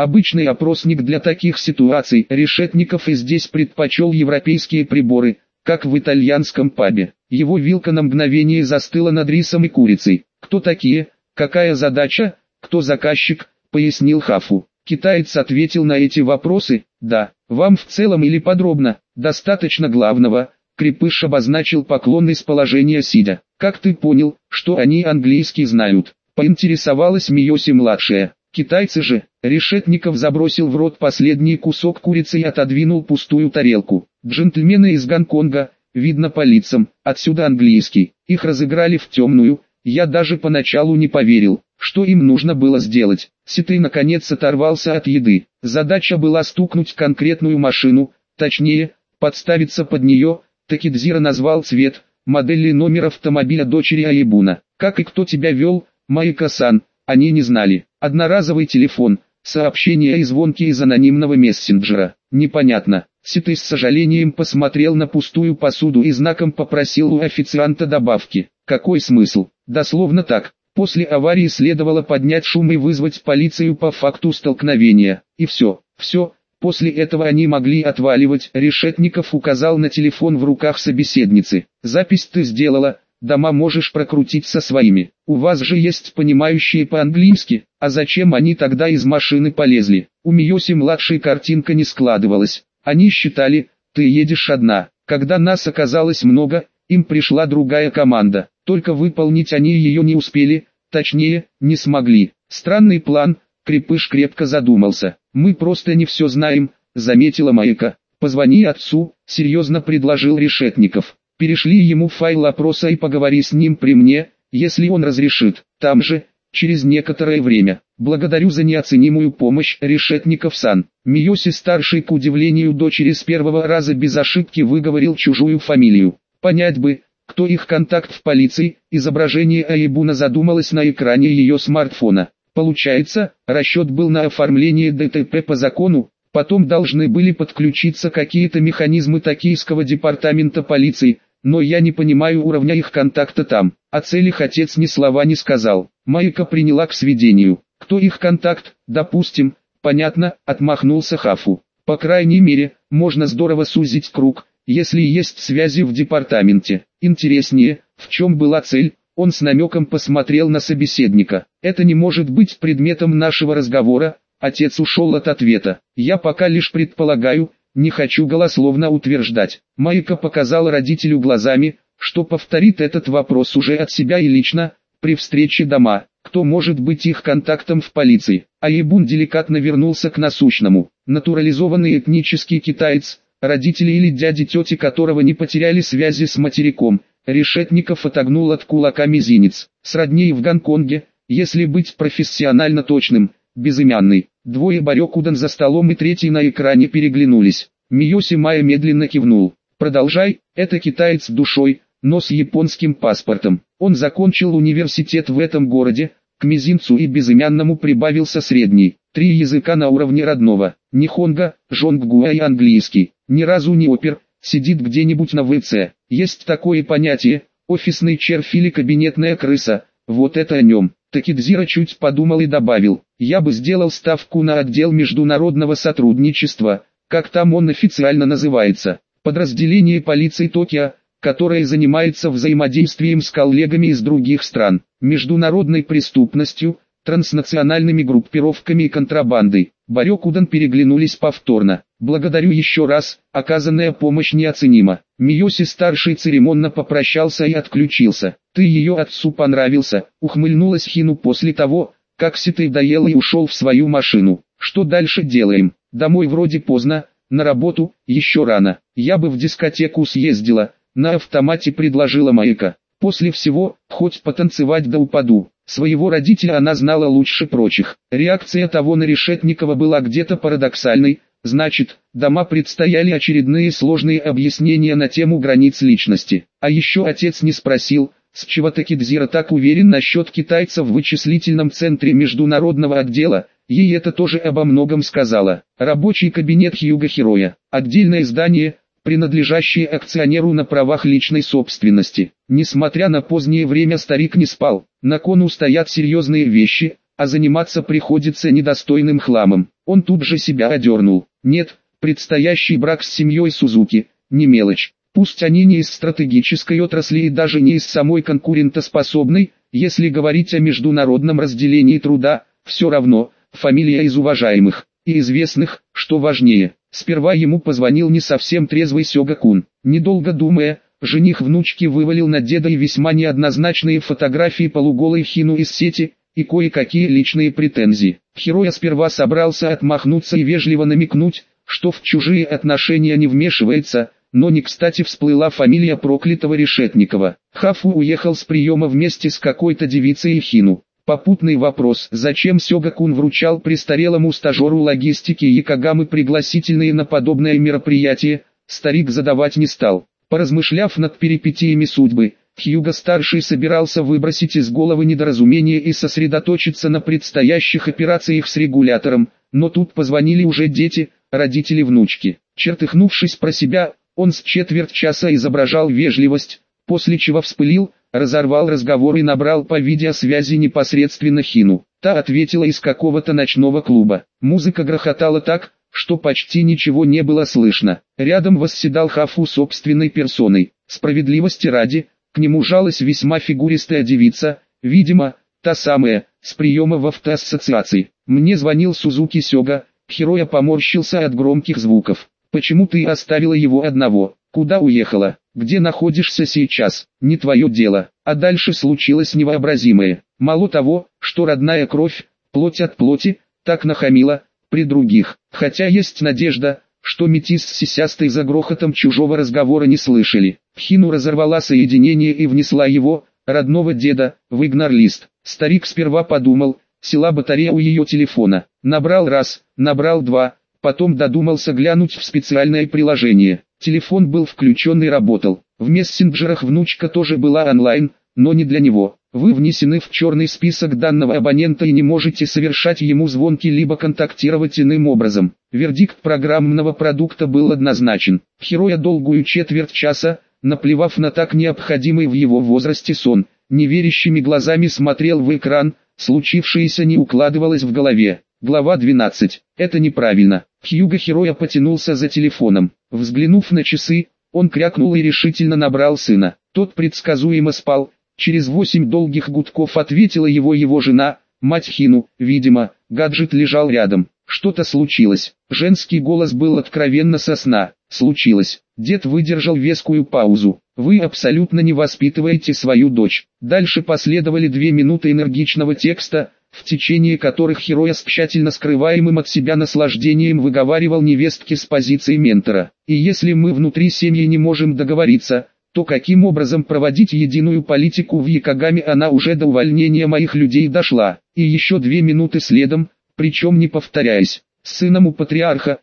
Обычный опросник для таких ситуаций. Решетников и здесь предпочел европейские приборы, как в итальянском пабе. Его вилка на мгновение застыла над рисом и курицей. «Кто такие? Какая задача? Кто заказчик?» — пояснил Хафу. Китаец ответил на эти вопросы: «Да, вам в целом или подробно, достаточно главного». Крепыш обозначил поклон из положения сидя. «Как ты понял, что они английский знают?» — поинтересовалась Миоси-младшая. Китайцы же. Решетников забросил в рот последний кусок курицы и отодвинул пустую тарелку. «Джентльмены из Гонконга, видно по лицам, отсюда английский. Их разыграли в темную. Я даже поначалу не поверил, что им нужно было сделать». Ситый наконец оторвался от еды. Задача была стукнуть конкретную машину, точнее, подставиться под нее. Такидзира назвал цвет, модель и номер автомобиля дочери Аебуна. «Как и кто тебя вел, Майка-сан?» Они не знали. Одноразовый телефон, сообщения и звонки из анонимного мессенджера. Непонятно. Ситый с сожалением посмотрел на пустую посуду и знаком попросил у официанта добавки. Какой смысл? Дословно так. После аварии следовало поднять шум и вызвать полицию по факту столкновения. И все. После этого они могли отваливать. Решетников указал на телефон в руках собеседницы. «Запись ты сделала, дома можешь прокрутить со своими. У вас же есть понимающие по-английски, а зачем они тогда из машины полезли?» У Миоси-младшей картинка не складывалась. Они считали, ты едешь одна. Когда нас оказалось много, им пришла другая команда. Только выполнить они ее не успели, точнее, не смогли. Странный план. Крепыш крепко задумался. «Мы просто не все знаем», — заметила Майка. «Позвони отцу», — серьезно предложил Решетников. «Перешли ему файл опроса и поговори с ним при мне, если он разрешит. Там же, через некоторое время. Благодарю за неоценимую помощь, Решетников-сан». Миоси-старший, к удивлению дочери, с первого раза без ошибки выговорил чужую фамилию. Понять бы, кто их контакт в полиции. Изображение Аебуна задумалось на экране ее смартфона. Получается, расчет был на оформление ДТП по закону, потом должны были подключиться какие-то механизмы токийского департамента полиции, но я не понимаю уровня их контакта там. О целях отец ни слова не сказал. Майка приняла к сведению. Кто их контакт, допустим, понятно, отмахнулся Хафу. По крайней мере, можно здорово сузить круг, если есть связи в департаменте. Интереснее, в чем была цель? Он с намеком посмотрел на собеседника. «Это не может быть предметом нашего разговора». Отец ушел от ответа. «Я пока лишь предполагаю, не хочу голословно утверждать». Майка показала родителю глазами, что повторит этот вопрос уже от себя и лично, при встрече дома. Кто может быть их контактом в полиции? Аебун деликатно вернулся к насущному. Натурализованный этнический китаец, родители или дяди-тети которого не потеряли связи с материком. Решетников отогнул от кулака мизинец. Сродни в Гонконге, если быть профессионально точным, безымянный. Двое Барёкудан за столом и третий на экране переглянулись. Миоси Майя медленно кивнул. «Продолжай, это китаец душой, но с японским паспортом. Он закончил университет в этом городе, к мизинцу и безымянному прибавился средний. 3 языка на уровне родного. Нихонго, жонггуа и английский. Ни разу не опер. Сидит где-нибудь на ВЦ. Есть такое понятие, офисный червь или кабинетная крыса, вот это о нем». Такидзира чуть подумал и добавил: «Я бы сделал ставку на отдел международного сотрудничества, как там он официально называется, подразделение полиции Токио, которое занимается взаимодействием с коллегами из других стран, международной преступностью, транснациональными группировками и контрабандой». Барёкудан переглянулись повторно. «Благодарю еще раз, оказанная помощь неоценима». Миоси-старший церемонно попрощался и отключился. «Ты ее отцу понравился», — ухмыльнулась Хину после того, как Ситый доел и ушел в свою машину. «Что дальше делаем? Домой вроде поздно, на работу еще рано. Я бы в дискотеку съездила», — на автомате предложила Майка. «После всего, хоть потанцевать да упаду». Своего родителя она знала лучше прочих. Реакция того на Решетникова была где-то парадоксальной. Значит, дома предстояли очередные сложные объяснения на тему границ личности. А еще отец не спросил, с чего Такидзира так уверен насчет китайцев в вычислительном центре международного отдела. Ей это тоже обо многом сказала. Рабочий кабинет Хьюго Хероя. Отдельное здание, принадлежащее акционеру на правах личной собственности. Несмотря на позднее время, старик не спал. На кону стоят серьезные вещи, а заниматься приходится недостойным хламом. Он тут же себя одернул. Нет, предстоящий брак с семьей Сузуки – не мелочь. Пусть они не из стратегической отрасли и даже не из самой конкурентоспособной, если говорить о международном разделении труда, все равно, фамилия из уважаемых и известных, что важнее. Сперва ему позвонил не совсем трезвый Сёга-кун. Недолго думая, жених внучки вывалил на деда и весьма неоднозначные фотографии полуголой Хину из сети, и кое-какие личные претензии. Хироя сперва собрался отмахнуться и вежливо намекнуть, что в чужие отношения не вмешивается, но не кстати всплыла фамилия проклятого Решетникова. Хафу уехал с приема вместе с какой-то девицей Хину. Попутный вопрос, зачем Сёга-кун вручал престарелому стажеру логистики Якогамы пригласительные на подобное мероприятие, старик задавать не стал. Поразмышляв над перипетиями судьбы, Хьюго-старший собирался выбросить из головы недоразумение и сосредоточиться на предстоящих операциях с регулятором, но тут позвонили уже дети, родители внучки. Чертыхнувшись про себя, он с четверть часа изображал вежливость, после чего вспылил, разорвал разговор и набрал по видеосвязи непосредственно Хину. Та ответила из какого-то ночного клуба. Музыка грохотала так, что почти ничего не было слышно. Рядом восседал Хафу собственной персоной. Справедливости ради, к нему жалась весьма фигуристая девица, видимо, та самая, с приема в автоассоциации. Мне звонил Сузуки Сёга. Хироя поморщился от громких звуков. «Почему ты оставила его одного? Куда уехала? Где находишься сейчас? Не твое дело». А дальше случилось невообразимое. Мало того, что родная кровь, плоть от плоти, так нахамила, при других. Хотя есть надежда, что метис с сисястой за грохотом чужого разговора не слышали. Хину разорвала соединение и внесла его, родного деда, в игнор-лист. Старик сперва подумал, села батарея у ее телефона. Набрал раз, набрал два, потом додумался глянуть в специальное приложение. Телефон был включен и работал. В мессенджерах внучка тоже была онлайн, но не для него. Вы внесены в черный список данного абонента и не можете совершать ему звонки либо контактировать иным образом. Вердикт программного продукта был однозначен. Хироя долгую четверть часа, наплевав на так необходимый в его возрасте сон, неверящими глазами смотрел в экран, случившееся не укладывалось в голове. Глава 12. Это неправильно. Хьюго Хироя потянулся за телефоном. Взглянув на часы, он крякнул и решительно набрал сына. Тот предсказуемо спал. Через 8 долгих гудков ответила его жена, мать Хину. Видимо, гаджет лежал рядом. Что-то случилось. Женский голос был откровенно со сна. Случилось. Дед выдержал вескую паузу. Вы абсолютно не воспитываете свою дочь. Дальше последовали 2 минуты энергичного текста, в течение которых Хироя с тщательно скрываемым от себя наслаждением выговаривал невестке с позиции ментора. И если мы внутри семьи не можем договориться, то каким образом проводить единую политику в Якогаме? Она уже до увольнения моих людей дошла. И еще 2 минуты следом, причем не повторяясь. С сыном у патриарха,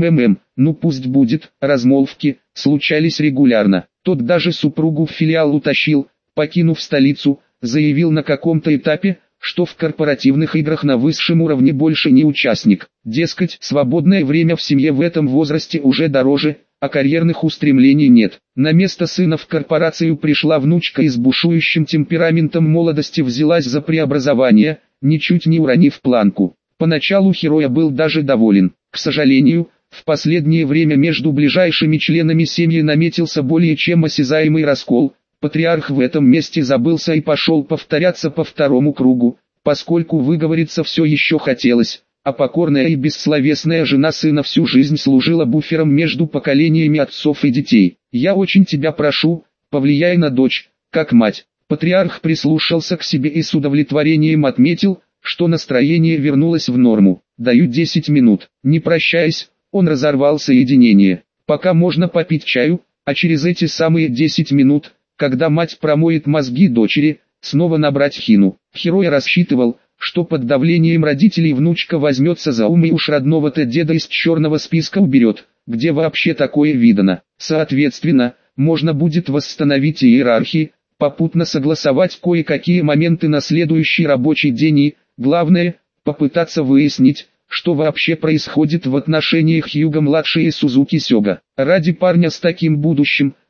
ну пусть будет, размолвки, случались регулярно. Тот даже супругу в филиал утащил, покинув столицу, заявил на каком-то этапе, что в корпоративных играх на высшем уровне больше не участник. Дескать, свободное время в семье в этом возрасте уже дороже, а карьерных устремлений нет. На место сына в корпорацию пришла внучка и с бушующим темпераментом молодости взялась за преобразование, ничуть не уронив планку. Поначалу Хироя был даже доволен. К сожалению, в последнее время между ближайшими членами семьи наметился более чем осязаемый раскол. Патриарх в этом месте забылся и пошел повторяться по второму кругу, поскольку выговориться все еще хотелось, а покорная и бессловесная жена сына всю жизнь служила буфером между поколениями отцов и детей. «Я очень тебя прошу, повлияй на дочь, как мать». Патриарх прислушался к себе и с удовлетворением отметил, что настроение вернулось в норму. «Даю 10 минут». Не прощаясь, он разорвал соединение. «Пока можно попить чаю, а через эти самые 10 минут, когда мать промоет мозги дочери, снова набрать Хину». Хироя рассчитывал, что под давлением родителей внучка возьмется за ум и уж родного-то деда из черного списка уберет, где вообще такое видано. Соответственно, можно будет восстановить иерархии, попутно согласовать кое-какие моменты на следующий рабочий день и, главное, попытаться выяснить, что вообще происходит в отношениях Хьюго-младшей и Сузуки Сёга. Ради парня с таким будущим,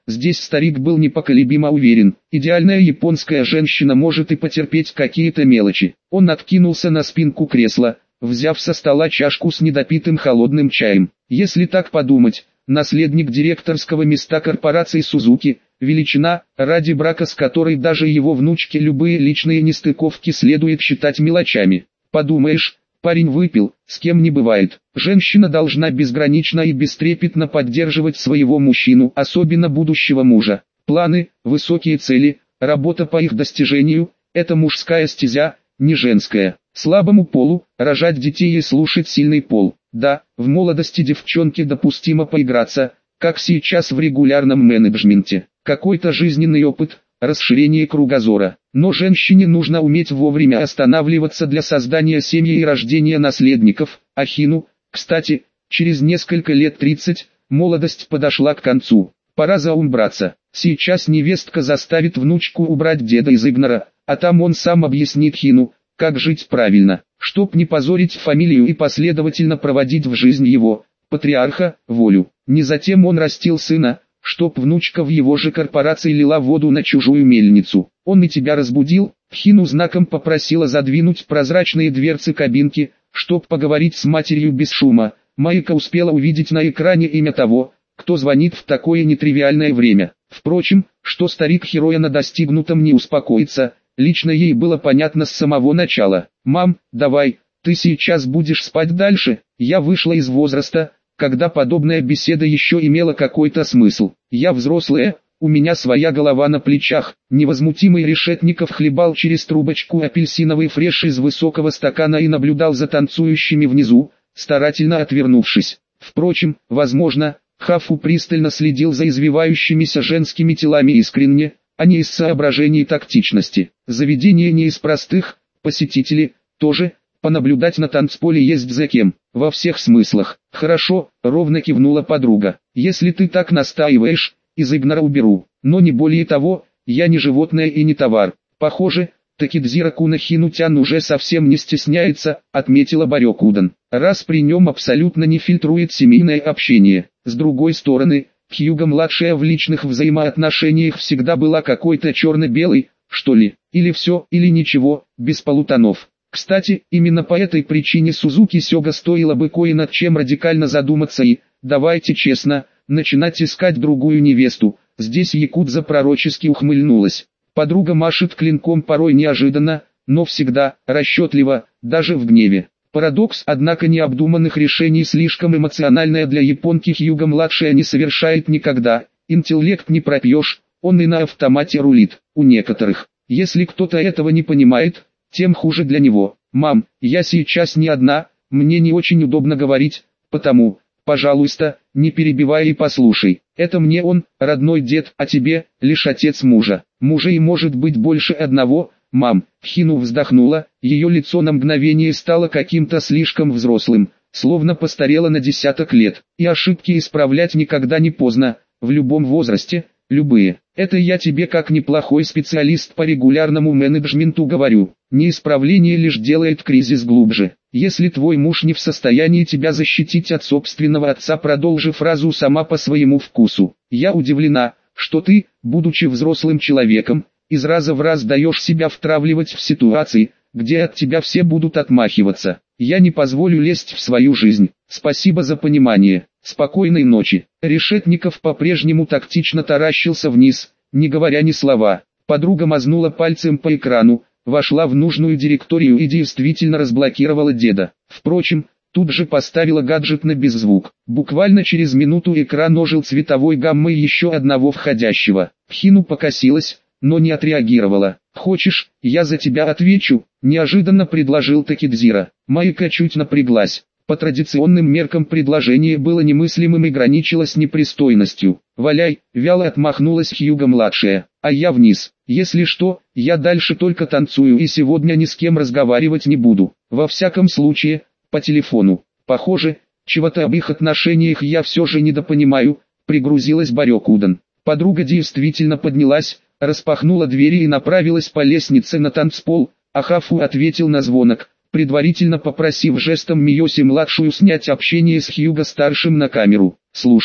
Здесь старик был непоколебимо уверен, идеальная японская женщина может и потерпеть какие-то мелочи. Он откинулся на спинку кресла, взяв со стола чашку с недопитым холодным чаем. Если так подумать, наследник директорского места корпорации Сузуки, величина, ради брака с которой даже его внучке любые личные нестыковки следует считать мелочами. Подумаешь, парень выпил, с кем не бывает. Женщина должна безгранично и бестрепетно поддерживать своего мужчину, особенно будущего мужа. Планы, высокие цели, работа по их достижению – это мужская стезя, не женская. Слабому полу – рожать детей и слушать сильный пол. Да, в молодости девчонке допустимо поиграться, как сейчас в регулярном менеджменте. Какой-то жизненный опыт, расширение кругозора. Но женщине нужно уметь вовремя останавливаться для создания семьи и рождения наследников. Ахину, кстати, через несколько лет 30, молодость подошла к концу. Пора заумбраться. Сейчас невестка заставит внучку убрать деда из Игнора, а там он сам объяснит Хину, как жить правильно, чтоб не позорить фамилию и последовательно проводить в жизнь его, патриарха, волю. Не затем он растил сына, чтоб внучка в его же корпорации лила воду на чужую мельницу. Он и тебя разбудил. Хину знаком попросила задвинуть прозрачные дверцы кабинки, чтоб поговорить с матерью без шума. Майка успела увидеть на экране имя того, кто звонит в такое нетривиальное время. Впрочем, что старик Хироя на достигнутом не успокоится, лично ей было понятно с самого начала. «Мам, давай, ты сейчас будешь спать дальше?» Я вышла из возраста, когда подобная беседа еще имела какой-то смысл. Я взрослая, у меня своя голова на плечах. Невозмутимый Решетников хлебал через трубочку апельсиновый фреш из высокого стакана и наблюдал за танцующими внизу, старательно отвернувшись. Впрочем, возможно, Хафу пристально следил за извивающимися женскими телами искренне, а не из соображений тактичности. Заведение не из простых, посетители тоже. Понаблюдать на танцполе есть за кем, во всех смыслах. Хорошо, ровно кивнула подруга. Если ты так настаиваешь, из Игнора уберу. Но не более того, я не животное и не товар. Похоже, Такидзира Кунахинутян уже совсем не стесняется, отметила Барёкудан. Раз при нем абсолютно не фильтрует семейное общение. С другой стороны, Хьюга-младшая в личных взаимоотношениях всегда была какой-то черно-белой, что ли, или все, или ничего, без полутонов. Кстати, именно по этой причине Сузуки Сёга стоило бы кое над чем радикально задуматься и, давайте честно, начинать искать другую невесту. Здесь Якудза пророчески ухмыльнулась. Подруга машет клинком порой неожиданно, но всегда расчетливо, даже в гневе. Парадокс, однако, необдуманных решений слишком эмоциональная для японки Хьюга-младшая не совершает никогда. Интеллект не пропьешь, он и на автомате рулит. У некоторых, если кто-то этого не понимает, тем хуже для него. «Мам, я сейчас не одна, мне не очень удобно говорить, потому, пожалуйста, не перебивай и послушай. Это мне он, родной дед, а тебе, лишь отец мужа. Мужей может быть больше одного». «Мам», Хину вздохнула, ее лицо на мгновение стало каким-то слишком взрослым, словно постарело на десяток лет. И ошибки исправлять никогда не поздно, в любом возрасте, любые. Это я тебе как неплохой специалист по регулярному менеджменту говорю. Неисправление лишь делает кризис глубже. Если твой муж не в состоянии тебя защитить от собственного отца, продолжи фразу сама по своему вкусу. Я удивлена, что ты, будучи взрослым человеком, из раза в раз даешь себя втравливать в ситуации, где от тебя все будут отмахиваться. Я не позволю лезть в свою жизнь. Спасибо за понимание. Спокойной ночи. Решетников по-прежнему тактично таращился вниз, не говоря ни слова. Подруга мазнула пальцем по экрану, вошла в нужную директорию и действительно разблокировала деда. Впрочем, тут же поставила гаджет на беззвук. Буквально через минуту экран ожил цветовой гаммой еще одного входящего. Хину покосилась, но не отреагировала. «Хочешь, я за тебя отвечу?» – неожиданно предложил Такидзира. Майка чуть напряглась. По традиционным меркам предложение было немыслимым и граничило непристойностью. «Валяй», – вяло отмахнулась Хьюга-младшая. «А я вниз. Если что, я дальше только танцую и сегодня ни с кем разговаривать не буду. Во всяком случае, по телефону. Похоже, чего-то об их отношениях я все же недопонимаю», – пригрузилась Барёкудан. Подруга действительно поднялась, распахнула двери и направилась по лестнице на танцпол, а Хафу ответил на звонок, предварительно попросив жестом Миоси-младшую снять общение с Хьюго-старшим на камеру. «Слушаю».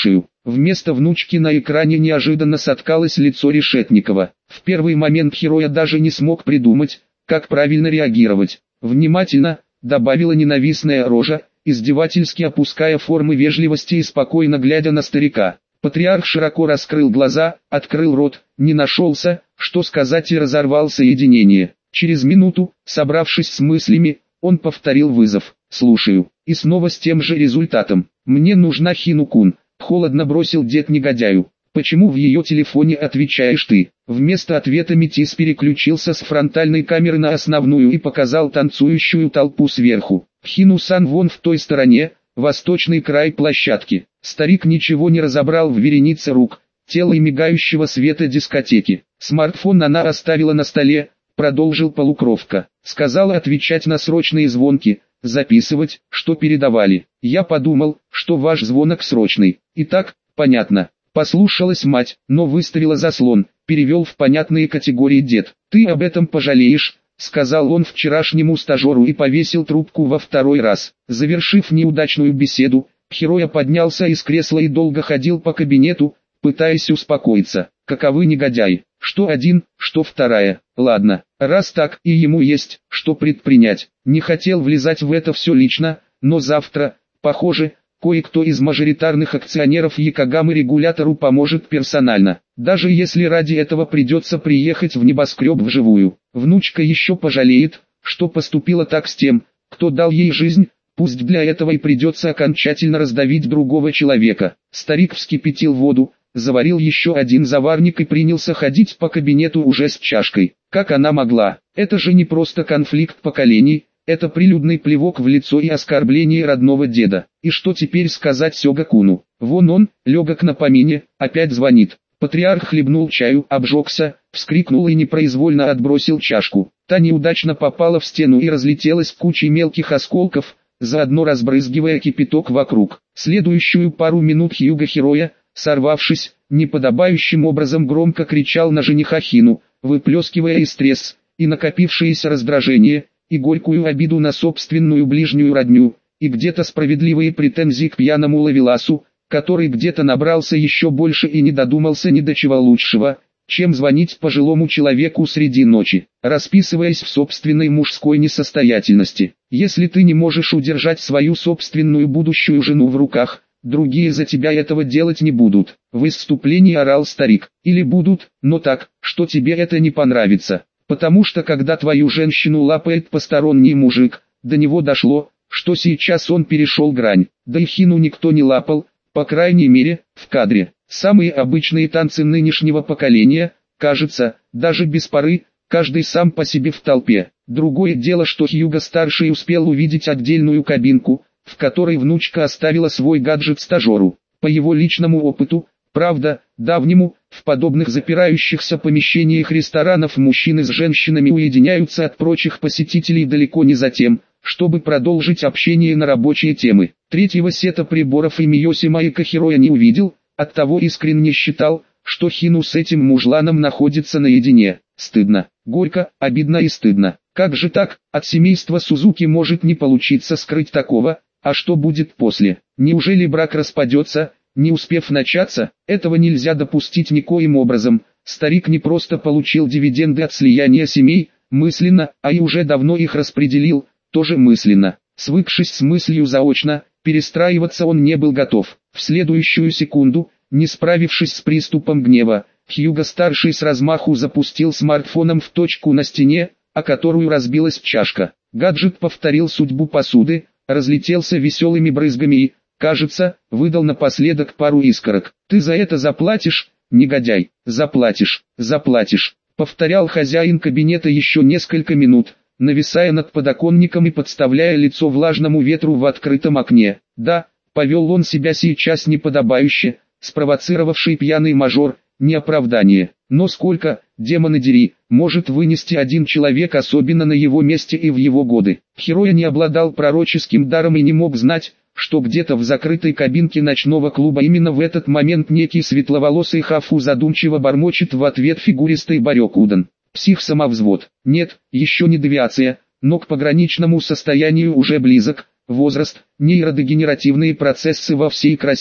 Вместо внучки на экране неожиданно соткалось лицо Решетникова. В первый момент Хироя даже не смог придумать, как правильно реагировать. «Внимательно», — добавила ненавистная рожа, издевательски опуская формы вежливости и спокойно глядя на старика. Патриарх широко раскрыл глаза, открыл рот, не нашелся, что сказать, и разорвал соединение. Через минуту, собравшись с мыслями, он повторил вызов. «Слушаю». И снова с тем же результатом. «Мне нужна Хину-кун», — холодно бросил дед негодяю. «Почему в ее телефоне отвечаешь ты?» Вместо ответа Метис переключился с фронтальной камеры на основную и показал танцующую толпу сверху. Хину-сан вон в той стороне, восточный край площадки. Старик ничего не разобрал в веренице рук, тела и мигающего света дискотеки. Смартфон она оставила на столе, продолжил полукровка. Сказала отвечать на срочные звонки, записывать, что передавали. Я подумал, что ваш звонок срочный. Итак, понятно. Послушалась мать, но выставила заслон, перевел в понятные категории дед. «Ты об этом пожалеешь», — сказал он вчерашнему стажеру и повесил трубку во второй раз. Завершив неудачную беседу, Хироя поднялся из кресла и долго ходил по кабинету, пытаясь успокоиться. Каковы негодяи, что один, что вторая. Ладно, раз так, и ему есть, что предпринять. Не хотел влезать в это все лично, но завтра, похоже, кое-кто из мажоритарных акционеров Якогамы регулятору поможет персонально. Даже если ради этого придется приехать в небоскреб вживую. Внучка еще пожалеет, что поступила так с тем, кто дал ей жизнь. Пусть для этого и придется окончательно раздавить другого человека. Старик вскипятил воду, заварил еще один заварник и принялся ходить по кабинету уже с чашкой. Как она могла? Это же не просто конфликт поколений, это прилюдный плевок в лицо и оскорбление родного деда. И что теперь сказать Сёга-куну? Вон он, легок на помине, опять звонит. Патриарх хлебнул чаю, обжегся, вскрикнул и непроизвольно отбросил чашку. Та неудачно попала в стену и разлетелась кучей мелких осколков, заодно разбрызгивая кипяток вокруг. Следующую пару минут Хьюго Хироя, сорвавшись, неподобающим образом громко кричал на жениха Хину, выплескивая и стресс, и накопившееся раздражение, и горькую обиду на собственную ближнюю родню, и где-то справедливые претензии к пьяному ловеласу, который где-то набрался еще больше и не додумался ни до чего лучшего, чем звонить пожилому человеку среди ночи, расписываясь в собственной мужской несостоятельности. Если ты не можешь удержать свою собственную будущую жену в руках, другие за тебя этого делать не будут. В исступлении орал старик. Или будут, но так, что тебе это не понравится. Потому что когда твою женщину лапает посторонний мужик, до него дошло, что сейчас он перешел грань. Да и Хину никто не лапал, по крайней мере, в кадре. Самые обычные танцы нынешнего поколения, кажется, даже без пары, каждый сам по себе в толпе. Другое дело, что Хьюго-старший успел увидеть отдельную кабинку, в которой внучка оставила свой гаджет стажеру. По его личному опыту, правда, давнему, в подобных запирающихся помещениях ресторанов мужчины с женщинами уединяются от прочих посетителей далеко не за тем, чтобы продолжить общение на рабочие темы. Третьего сета приборов и Миоси Маэко Хироя не увидел, оттого искренне считал, что Хину с этим мужланом находится наедине. Стыдно, горько, обидно и стыдно. Как же так, от семейства Сузуки может не получиться скрыть такого, а что будет после? Неужели брак распадется, не успев начаться? Этого нельзя допустить никоим образом. Старик не просто получил дивиденды от слияния семей, мысленно, а и уже давно их распределил, тоже мысленно. Свыкшись с мыслью заочно, перестраиваться он не был готов. В следующую секунду, не справившись с приступом гнева, Хьюго-старший с размаху запустил смартфоном в точку на стене, о которую разбилась чашка. Гаджет повторил судьбу посуды, разлетелся веселыми брызгами и, кажется, выдал напоследок пару искорок. «Ты за это заплатишь, негодяй, заплатишь, заплатишь», повторял хозяин кабинета еще несколько минут, нависая над подоконником и подставляя лицо влажному ветру в открытом окне. Да, повел он себя сейчас неподобающе, спровоцировавший пьяный мажор, не оправдание. Но сколько, демоны дери, может вынести один человек, особенно на его месте и в его годы? Хироя не обладал пророческим даром и не мог знать, что где-то в закрытой кабинке ночного клуба именно в этот момент некий светловолосый хафу задумчиво бормочет в ответ фигуристый Барёкудан. Псих-самовзвод. Нет, еще не девиация, но к пограничному состоянию уже близок. Возраст, нейродегенеративные процессы во всей красе.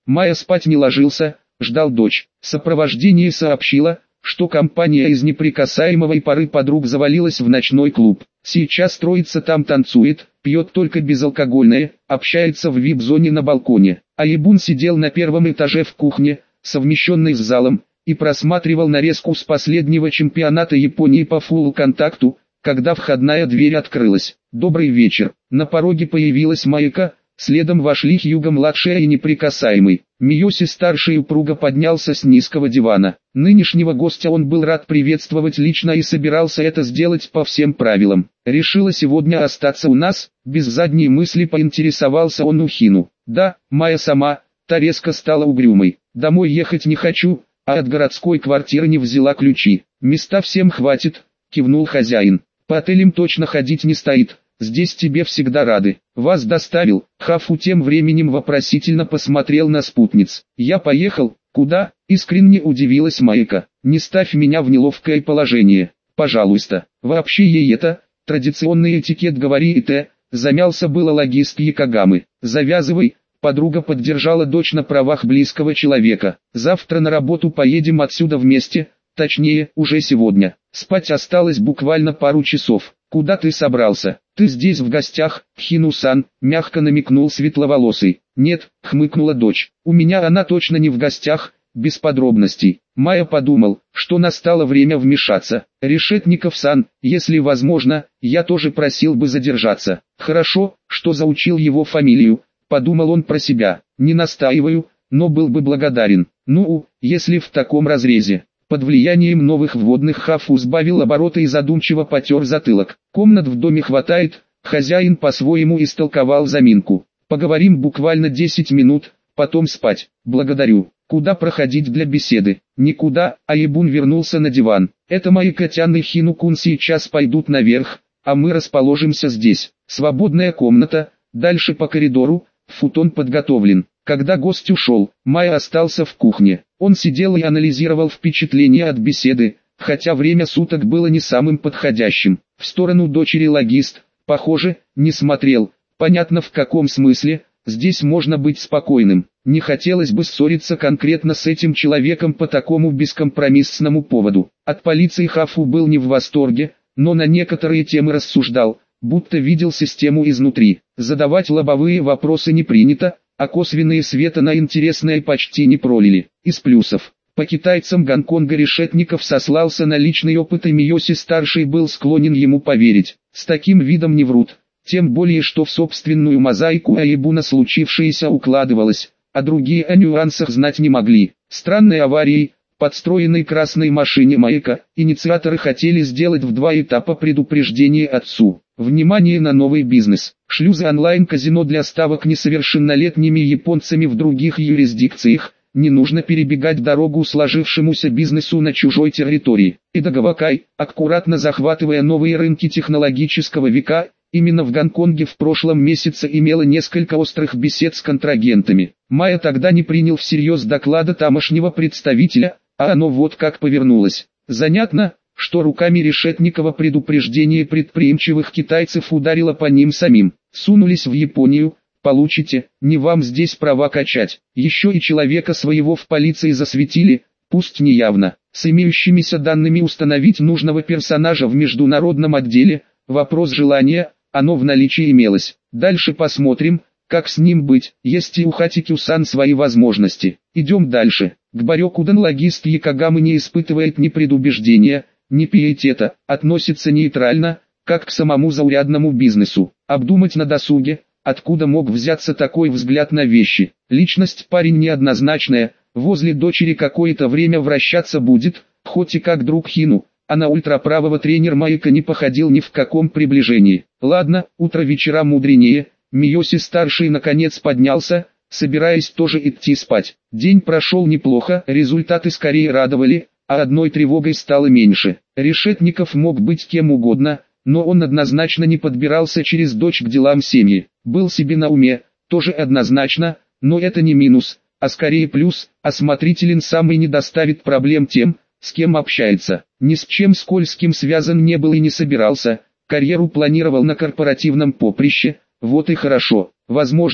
Майя спать не ложился, ждал дочь. Сопровождение сообщило, что компания из неприкасаемой поры подруг завалилась в ночной клуб. Сейчас троица там танцует, пьет только безалкогольное, общается в вип-зоне на балконе. Аебун сидел на первом этаже в кухне, совмещенной с залом, и просматривал нарезку с последнего чемпионата Японии по фулл-контакту, когда входная дверь открылась. «Добрый вечер». На пороге появилась Майка, следом вошли Хьюго-младшая и неприкасаемый. Миоси-старший упруго поднялся с низкого дивана. Нынешнего гостя он был рад приветствовать лично и собирался это сделать по всем правилам. «Решила сегодня остаться у нас?» Без задней мысли поинтересовался он у Хину. «Да, Майя сама». Та резко стала угрюмой. «Домой ехать не хочу, а от городской квартиры не взяла ключи. Места всем хватит», кивнул хозяин. «По отелям точно ходить не стоит. Здесь тебе всегда рады. Вас доставил». Хафу тем временем вопросительно посмотрел на спутниц. «Я поехал. Куда?» Искренне удивилась Майка. «Не ставь меня в неловкое положение, пожалуйста. Вообще ей это, традиционный этикет говорит, замялся было логист Якогамы. «Завязывай». Подруга поддержала дочь на правах близкого человека. «Завтра на работу поедем отсюда вместе, точнее, уже сегодня. Спать осталось буквально пару часов». «Куда ты собрался? Ты здесь в гостях, Хину-сан», мягко намекнул светловолосый. «Нет», хмыкнула дочь, «у меня она точно не в гостях», без подробностей. Майя подумал, что настало время вмешаться. «Решетников-сан, если возможно, я тоже просил бы задержаться». «Хорошо, что заучил его фамилию», подумал он про себя. «Не настаиваю, но был бы благодарен». «Ну, если в таком разрезе». Под влиянием новых вводных Хафу сбавил обороты и задумчиво потер затылок. «Комнат в доме хватает», хозяин по-своему истолковал заминку. «Поговорим буквально 10 минут, потом спать». «Благодарю». «Куда проходить для беседы?» «Никуда», Аебун вернулся на диван. «Это мои Котян и Хину-кун сейчас пойдут наверх, а мы расположимся здесь. Свободная комната, дальше по коридору, футон подготовлен». Когда гость ушел, Майя остался в кухне. Он сидел и анализировал впечатления от беседы, хотя время суток было не самым подходящим. В сторону дочери логист, похоже, не смотрел. Понятно в каком смысле, здесь можно быть спокойным. Не хотелось бы ссориться конкретно с этим человеком по такому бескомпромиссному поводу. От полиции Хафу был не в восторге, но на некоторые темы рассуждал, будто видел систему изнутри. Задавать лобовые вопросы не принято, а косвенные света на интересное почти не пролили. Из плюсов. По китайцам Гонконга Решетников сослался на личный опыт, и Миоси-старший был склонен ему поверить. С таким видом не врут. Тем более, что в собственную мозаику Аебуна случившееся укладывалось, а другие о нюансах знать не могли. Странной аварией, подстроенной красной машине Майка, инициаторы хотели сделать в 2 этапа предупреждение отцу. Внимание на новый бизнес. Шлюзы онлайн-казино для ставок несовершеннолетними японцами в других юрисдикциях. Не нужно перебегать дорогу сложившемуся бизнесу на чужой территории. И Дагавакай, аккуратно захватывая новые рынки технологического века, именно в Гонконге в прошлом месяце имела несколько острых бесед с контрагентами. Майя тогда не принял всерьез доклада тамошнего представителя, а оно вот как повернулось. Занятно, что руками Решетникова предупреждение предприимчивых китайцев ударило по ним самим. Сунулись в Японию, получите, не вам здесь права качать. Еще и человека своего в полиции засветили, пусть не явно. С имеющимися данными установить нужного персонажа в международном отделе, вопрос желания, оно в наличии имелось. Дальше посмотрим, как с ним быть. Есть и у Хатикю-сан свои возможности. Идем дальше. К Барёкудан логист Якогамы не испытывает ни предубеждения, ни пиетета, относится нейтрально, как к самому заурядному бизнесу. Обдумать на досуге, откуда мог взяться такой взгляд на вещи. Личность парень неоднозначная, возле дочери какое-то время вращаться будет, хоть и как друг Хину, а на ультраправого тренер Майка не походил ни в каком приближении. Ладно, утро вечера мудренее. Миоси-старший наконец поднялся, собираясь тоже идти спать. День прошел неплохо, результаты скорее радовали, а одной тревогой стало меньше. Решетников мог быть кем угодно, но он однозначно не подбирался через дочь к делам семьи. Был себе на уме, тоже однозначно, но это не минус, а скорее плюс. Осмотрителен сам и не доставит проблем тем, с кем общается. Ни с чем скользким связан не был и не собирался, карьеру планировал на корпоративном поприще, вот и хорошо. Возможно,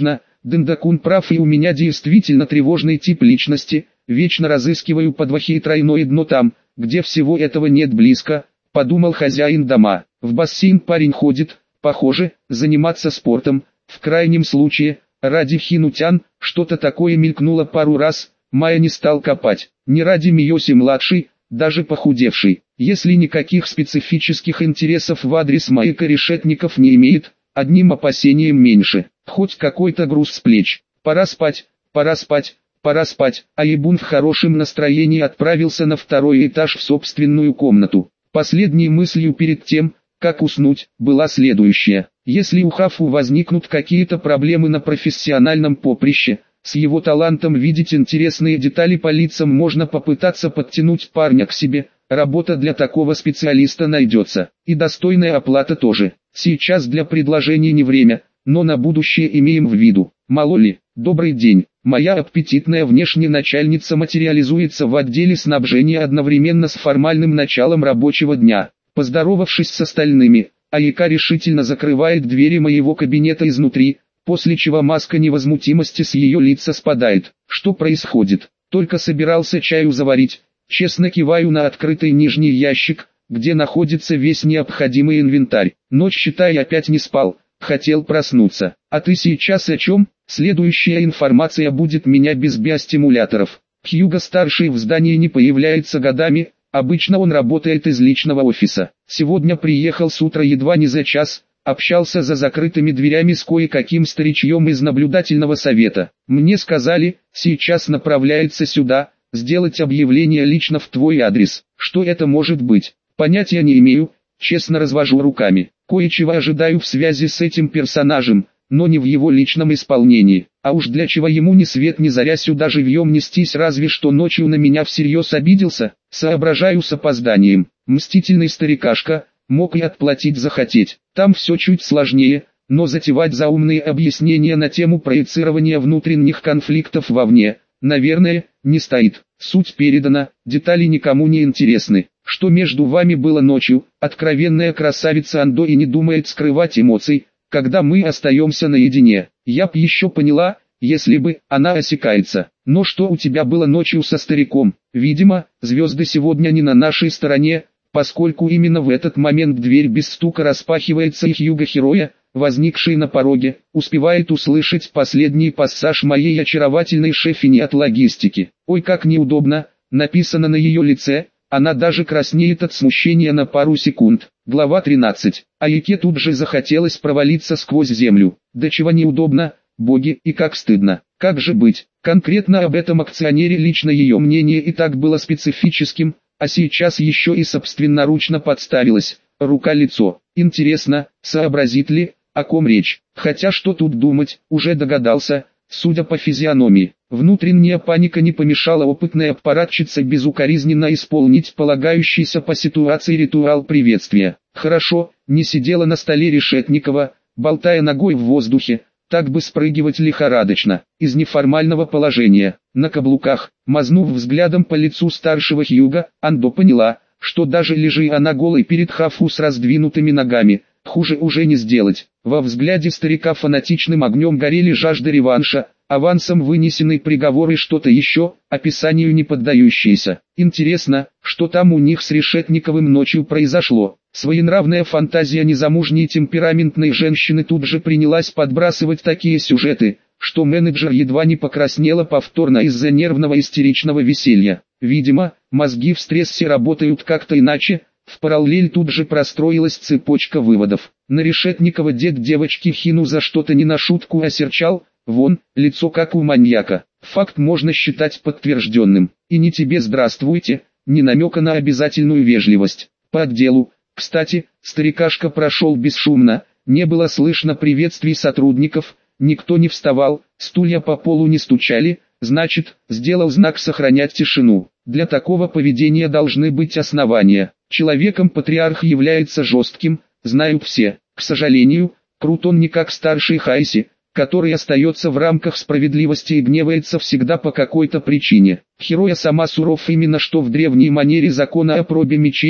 Дендакун прав, и у меня действительно тревожный тип личности, вечно разыскиваю подвохи и тройное дно там, где всего этого нет близко, подумал хозяин дома. В бассейн парень ходит, похоже, заниматься спортом, в крайнем случае, ради хинутян, что-то такое мелькнуло пару раз, Майя не стал копать, не ради Миоси-младший, даже похудевший, если никаких специфических интересов в адрес Майи Решетников не имеет, одним опасением меньше, хоть какой-то груз с плеч. Пора спать, пора спать, пора спать. А Ебун в хорошем настроении отправился на второй этаж в собственную комнату. Последней мыслью перед тем, как уснуть, была следующая. Если у Хафу возникнут какие-то проблемы на профессиональном поприще, с его талантом видеть интересные детали по лицам можно попытаться подтянуть парня к себе. Работа для такого специалиста найдется, и достойная оплата тоже. Сейчас для предложений не время, но на будущее имеем в виду. Мало ли, добрый день, моя аппетитная внешняя начальница материализуется в отделе снабжения одновременно с формальным началом рабочего дня. Поздоровавшись с остальными, Айка решительно закрывает двери моего кабинета изнутри, после чего маска невозмутимости с ее лица спадает. Что происходит? Только собирался чаю заварить. Честно киваю на открытый нижний ящик, где находится весь необходимый инвентарь. Ночь, считай, опять не спал, хотел проснуться. А ты сейчас о чем? Следующая информация будет меня без биостимуляторов. Хьюго-старший в здании не появляется годами, обычно он работает из личного офиса. Сегодня приехал с утра едва не за час, общался за закрытыми дверями с кое-каким старичьем из наблюдательного совета. Мне сказали, сейчас направляется сюда, сделать объявление лично в твой адрес. Что это может быть? Понятия не имею, честно развожу руками. Кое-чего ожидаю в связи с этим персонажем, но не в его личном исполнении. А уж для чего ему ни свет ни заря сюда живьем нестись, разве что ночью на меня всерьез обиделся, соображаю с опозданием. Мстительный старикашка, мог и отплатить захотеть. Там все чуть сложнее, но затевать заумные объяснения на тему проецирования внутренних конфликтов вовне, наверное, не стоит. Суть передана, детали никому не интересны. Что между вами было ночью, откровенная красавица Андо и не думает скрывать эмоций, когда мы остаемся наедине. Я б еще поняла, если бы она осекается. Но что у тебя было ночью со стариком? Видимо, звезды сегодня не на нашей стороне, поскольку именно в этот момент дверь без стука распахивается и Хьюго-героя, возникший на пороге, успевает услышать последний пассаж моей очаровательной шефини от логистики. Ой, как неудобно, написано на ее лице, она даже краснеет от смущения на пару секунд. Глава 13. Айке тут же захотелось провалиться сквозь землю. Да чего неудобно, боги, и как стыдно. Как же быть? Конкретно об этом акционере лично ее мнение и так было специфическим, а сейчас еще и собственноручно подставилась. Рука-лицо. Интересно, сообразит ли, о ком речь? Хотя что тут думать, уже догадался, судя по физиономии. Внутренняя паника не помешала опытной аппаратчице безукоризненно исполнить полагающийся по ситуации ритуал приветствия. Хорошо, не сидела на столе Решетникова, болтая ногой в воздухе, так бы спрыгивать лихорадочно, из неформального положения. На каблуках, мазнув взглядом по лицу старшего Хьюга, Андо поняла, что даже лежи она голой перед Хафу с раздвинутыми ногами, хуже уже не сделать. Во взгляде старика фанатичным огнем горели жажда реванша, авансом вынесенный приговор и что-то еще, описанию не поддающееся. Интересно, что там у них с Решетниковым ночью произошло. Своенравная фантазия незамужней темпераментной женщины тут же принялась подбрасывать такие сюжеты, что менеджер едва не покраснела повторно из-за нервного истеричного веселья. Видимо, мозги в стрессе работают как-то иначе. В параллель тут же простроилась цепочка выводов. На Решетникова дед девочки Хину за что-то не на шутку осерчал, вон, лицо как у маньяка. Факт можно считать подтвержденным. И не тебе здравствуйте, ни намека на обязательную вежливость. По отделу, кстати, старикашка прошел бесшумно, не было слышно приветствий сотрудников, никто не вставал, стулья по полу не стучали, значит, сделал знак сохранять тишину. Для такого поведения должны быть основания. Человеком патриарх является жестким, знают все. К сожалению, крут он не как старший Хайси, который остается в рамках справедливости и гневается всегда по какой-то причине. Хероя сама суров именно что в древней манере закона о пробе мечей,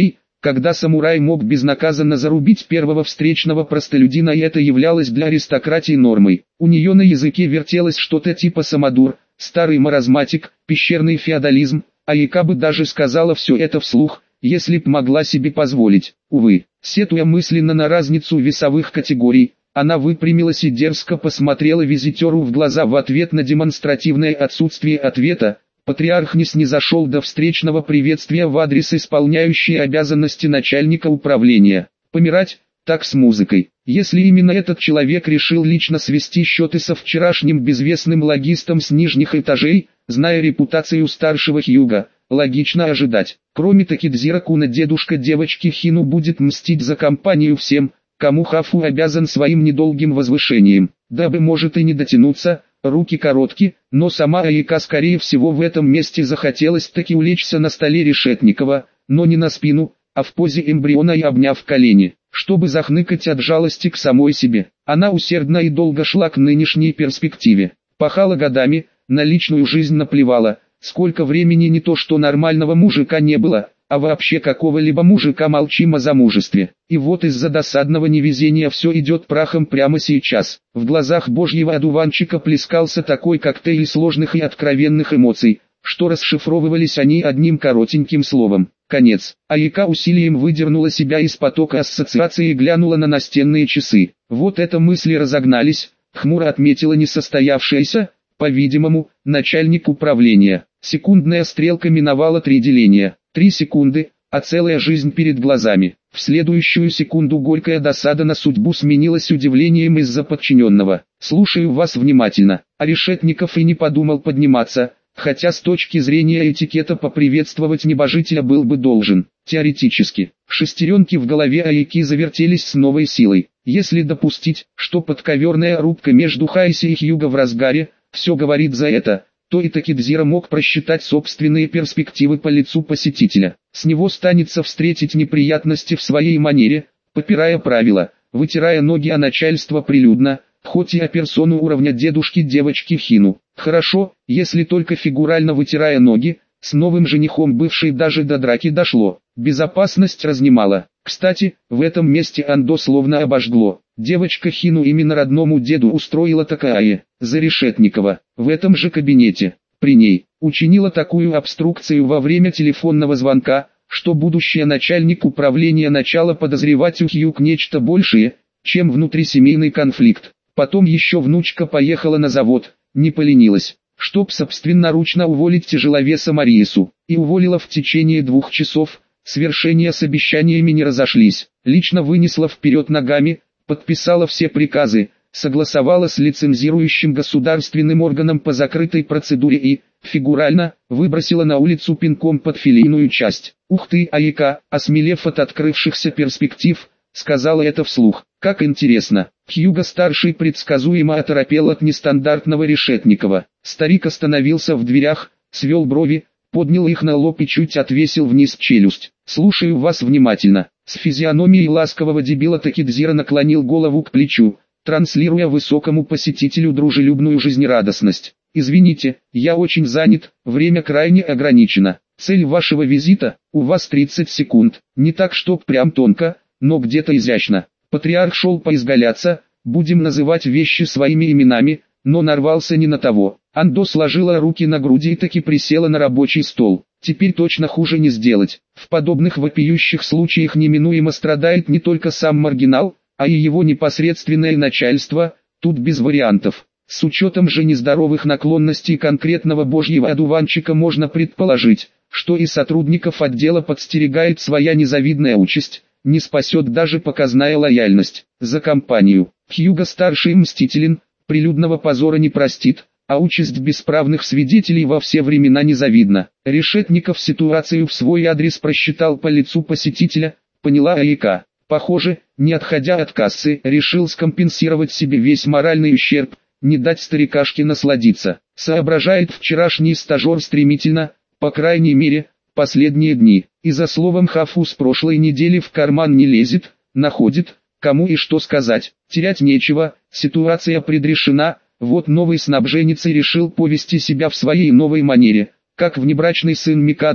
когда самурай мог безнаказанно зарубить первого встречного простолюдина, и это являлось для аристократии нормой. У нее на языке вертелось что-то типа самодур, старый маразматик, пещерный феодализм, а Айка бы даже сказала все это вслух, если б могла себе позволить. Увы, сетуя мысленно на разницу весовых категорий, она выпрямилась и дерзко посмотрела визитеру в глаза. В ответ на демонстративное отсутствие ответа, патриарх не снизошел до встречного приветствия в адрес исполняющей обязанности начальника управления. Помирать, так с музыкой. Если именно этот человек решил лично свести счеты со вчерашним безвестным логистом с нижних этажей, зная репутацию старшего Хьюга, логично ожидать. Кроме Такидзира Куна, дедушка девочки Хину будет мстить за компанию всем, кому Хафу обязан своим недолгим возвышением. Дабы может и не дотянуться, руки коротки, но сама Айка скорее всего в этом месте захотелось таки улечься на столе Решетникова, но не на спину, а в позе эмбриона и обняв колени, чтобы захныкать от жалости к самой себе. Она усердно и долго шла к нынешней перспективе, пахала годами, на личную жизнь наплевала, сколько времени не то что нормального мужика не было, а вообще какого-либо мужика, молчим о замужестве. И вот из-за досадного невезения все идет прахом прямо сейчас. В глазах божьего одуванчика плескался такой коктейль сложных и откровенных эмоций, что расшифровывались они одним коротеньким словом. Конец. Айка усилием выдернула себя из потока ассоциаций и глянула на настенные часы. Вот это мысли разогнались, хмуро отметила несостоявшаяся, по-видимому, начальник управления. Секундная стрелка миновала 3 деления. 3 секунды, а целая жизнь перед глазами. В следующую секунду горькая досада на судьбу сменилась удивлением из-за подчиненного. «Слушаю вас внимательно». А Решетников и не подумал подниматься, хотя с точки зрения этикета поприветствовать небожителя был бы должен. Теоретически. Шестеренки в голове Айки завертелись с новой силой. Если допустить, что подковерная рубка между Хайси и Хьюго в разгаре, все говорит за это, то и Такидзира мог просчитать собственные перспективы по лицу посетителя. С него станется встретить неприятности в своей манере, попирая правила, вытирая ноги о начальство прилюдно, хоть и о персону уровня дедушки девочки Хину. Хорошо, если только фигурально вытирая ноги, с новым женихом бывшей даже до драки дошло. Безопасность разнимала. Кстати, в этом месте Андо словно обожгло. Девочка Хину именно родному деду устроила такая, за Решетникова, в этом же кабинете, при ней, учинила такую обструкцию во время телефонного звонка, что будущий начальник управления начала подозревать у Хьюг нечто большее, чем внутрисемейный конфликт. Потом еще внучка поехала на завод, не поленилась, чтоб собственноручно уволить тяжеловеса Мариесу, и уволила в течение 2 часов, свершения с обещаниями не разошлись, лично вынесла вперед ногами, подписала все приказы, согласовала с лицензирующим государственным органом по закрытой процедуре и, фигурально, выбросила на улицу пинком под филейную часть. «Ух ты, Айка!» осмелев от открывшихся перспектив, сказала это вслух. «Как интересно!» Хьюго-старший предсказуемо оторопел от нестандартного Решетникова. Старик остановился в дверях, свел брови, поднял их на лоб и чуть отвесил вниз челюсть. «Слушаю вас внимательно». С физиономией ласкового дебила Такидзира наклонил голову к плечу, транслируя высокому посетителю дружелюбную жизнерадостность. «Извините, я очень занят, время крайне ограничено. Цель вашего визита, у вас 30 секунд. Не так чтоб прям тонко, но где-то изящно». Патриарх шел поизгаляться, будем называть вещи своими именами, но нарвался не на того. Андо сложила руки на груди и таки присела на рабочий стол. Теперь точно хуже не сделать. В подобных вопиющих случаях неминуемо страдает не только сам маргинал, а и его непосредственное начальство, тут без вариантов. С учетом же нездоровых наклонностей конкретного божьего одуванчика можно предположить, что и сотрудников отдела подстерегает своя незавидная участь, не спасет даже показная лояльность за компанию. Хьюго-старший мстителен, прилюдного позора не простит, а участь бесправных свидетелей во все времена незавидна. Решетников ситуацию в свой адрес просчитал по лицу посетителя, поняла Айка. Похоже, не отходя от кассы, решил скомпенсировать себе весь моральный ущерб, не дать старикашке насладиться. Соображает вчерашний стажер стремительно, по крайней мере, последние дни, и за словом Хафу с прошлой недели в карман не лезет, находит, кому и что сказать. Терять нечего, ситуация предрешена, вот новый снабженец и решил повести себя в своей новой манере, как внебрачный сын Микадо,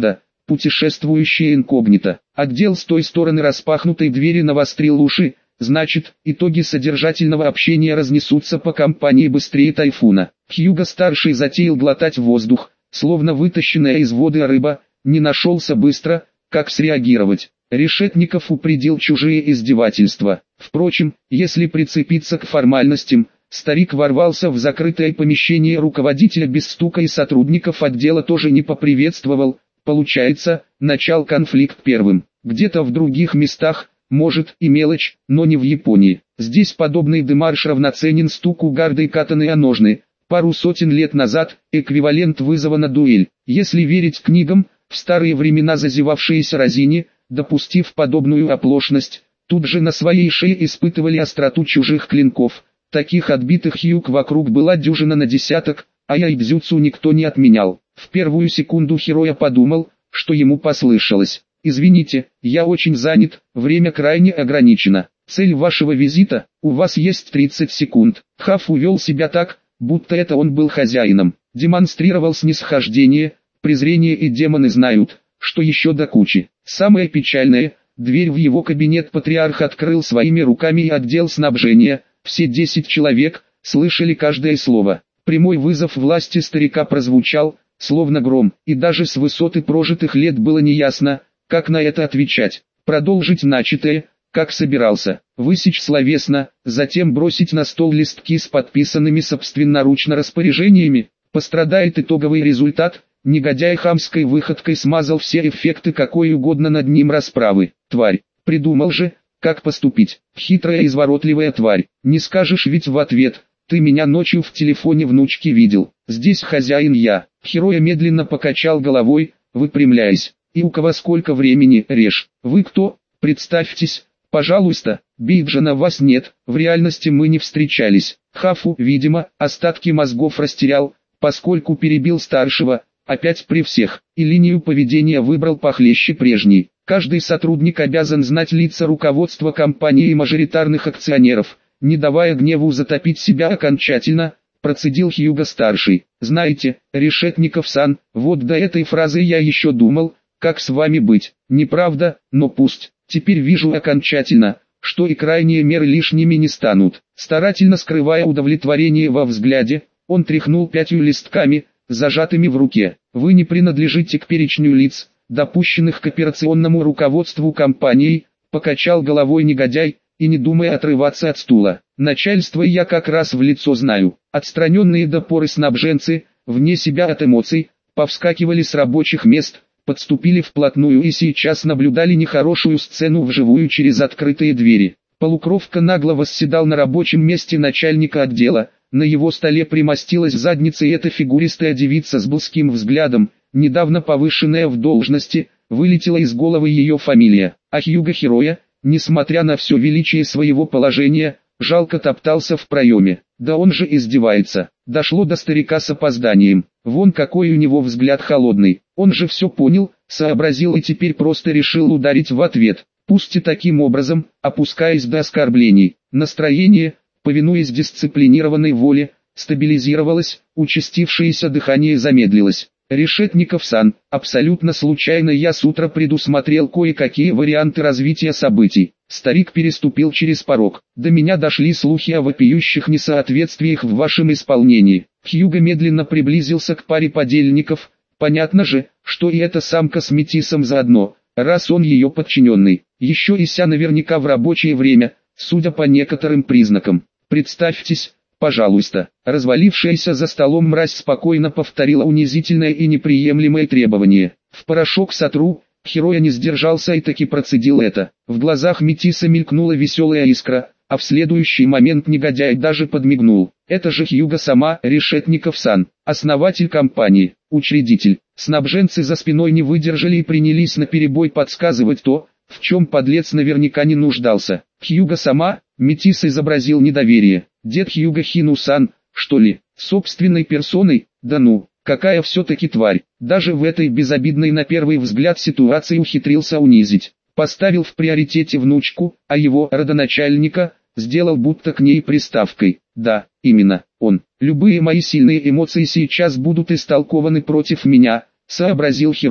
путешествующее инкогнито. Отдел с той стороны распахнутой двери навострил уши, значит, итоги содержательного общения разнесутся по компании быстрее тайфуна. Хьюго-старший затеял глотать воздух, словно вытащенная из воды рыба, не нашелся быстро, как среагировать. Решетников упредил чужие издевательства. Впрочем, если прицепиться к формальностям, старик ворвался в закрытое помещение руководителя без стука и сотрудников отдела тоже не поприветствовал. Получается, начал конфликт первым. Где-то в других местах, может и мелочь, но не в Японии. Здесь подобный демарш равноценен стуку гардой катаны о ножны. Пару сотен лет назад, эквивалент вызова на дуэль. Если верить книгам, в старые времена зазевавшиеся разини, допустив подобную оплошность, тут же на своей шее испытывали остроту чужих клинков. Таких отбитых хьюг вокруг была дюжина на десяток, а яйдзюцу никто не отменял. В первую секунду Хироя подумал, что ему послышалось. «Извините, я очень занят, время крайне ограничено. Цель вашего визита, у вас есть 30 секунд». Хафу вел себя так, будто это он был хозяином. Демонстрировал снисхождение, презрение, и демоны знают, что еще до кучи. Самое печальное, дверь в его кабинет патриарх открыл своими руками, и отдел снабжения, все 10 человек, слышали каждое слово. Прямой вызов власти старика прозвучал, словно гром, и даже с высоты прожитых лет было неясно, как на это отвечать. Продолжить начатое, как собирался, высечь словесно, затем бросить на стол листки с подписанными собственноручно распоряжениями. Пострадает итоговый результат. Негодяй хамской выходкой смазал все эффекты какой угодно над ним расправы. Тварь, придумал же, как поступить. Хитрая изворотливая тварь, не скажешь ведь в ответ: ты меня ночью в телефоне внучки видел, здесь хозяин я. Хироя медленно покачал головой, выпрямляясь. И у кого сколько времени, режь. Вы кто? Представьтесь, пожалуйста. Бейджана вас нет, в реальности мы не встречались. Хафу, видимо, остатки мозгов растерял, поскольку перебил старшего, опять при всех, и линию поведения выбрал похлеще прежней. Каждый сотрудник обязан знать лица руководства компании и мажоритарных акционеров, не давая гневу затопить себя окончательно, процедил Хьюго-старший. Знаете, Решетников-сан, вот до этой фразы я еще думал, как с вами быть. Неправда, но пусть. Теперь вижу окончательно, что и крайние меры лишними не станут. Старательно скрывая удовлетворение во взгляде, он тряхнул 5 листками, зажатыми в руке. Вы не принадлежите к перечню лиц, допущенных к операционному руководству компании, покачал головой негодяй, и не думая отрываться от стула. Начальство я как раз в лицо знаю. Отстраненные до поры снабженцы, вне себя от эмоций, повскакивали с рабочих мест, подступили вплотную и сейчас наблюдали нехорошую сцену вживую через открытые двери. Полукровка нагло восседал на рабочем месте начальника отдела, на его столе примостилась задница, и эта фигуристая девица с близким взглядом, недавно повышенная в должности, вылетела из головы ее фамилия. А Хьюго Хироя, несмотря на все величие своего положения, жалко топтался в проеме. Да он же издевается. Дошло до старика с опозданием. Вон какой у него взгляд холодный. Он же все понял, сообразил и теперь просто решил ударить в ответ. Пусть и таким образом, опускаясь до оскорблений. Настроение, повинуясь дисциплинированной воле, стабилизировалось, участившееся дыхание замедлилось. Решетников-сан, абсолютно случайно я с утра предусмотрел кое-какие варианты развития событий. Старик переступил через порог. До меня дошли слухи о вопиющих несоответствиях в вашем исполнении. Хьюго медленно приблизился к паре подельников. Понятно же, что и эта самка с метисом заодно, раз он ее подчиненный. Еще и ся наверняка в рабочее время, судя по некоторым признакам. Представьтесь, пожалуйста. Развалившаяся за столом мразь спокойно повторила унизительное и неприемлемое требование. В порошок сотру. Хироя не сдержался и таки процедил это. В глазах метиса мелькнула веселая искра, а в следующий момент негодяй даже подмигнул. Это же Хьюго сама, Решетников-сан, основатель компании, учредитель. Снабженцы за спиной не выдержали и принялись наперебой подсказывать то, в чем подлец наверняка не нуждался. Хьюго сама, метис изобразил недоверие. Дед Хьюго Хину-сан, что ли, собственной персоной? Да ну, какая все-таки тварь. Даже в этой безобидной на первый взгляд ситуации ухитрился унизить. Поставил в приоритете внучку, а его родоначальника сделал будто к ней приставкой. Да, именно, он. Любые мои сильные эмоции сейчас будут истолкованы против меня, сообразил Хироя.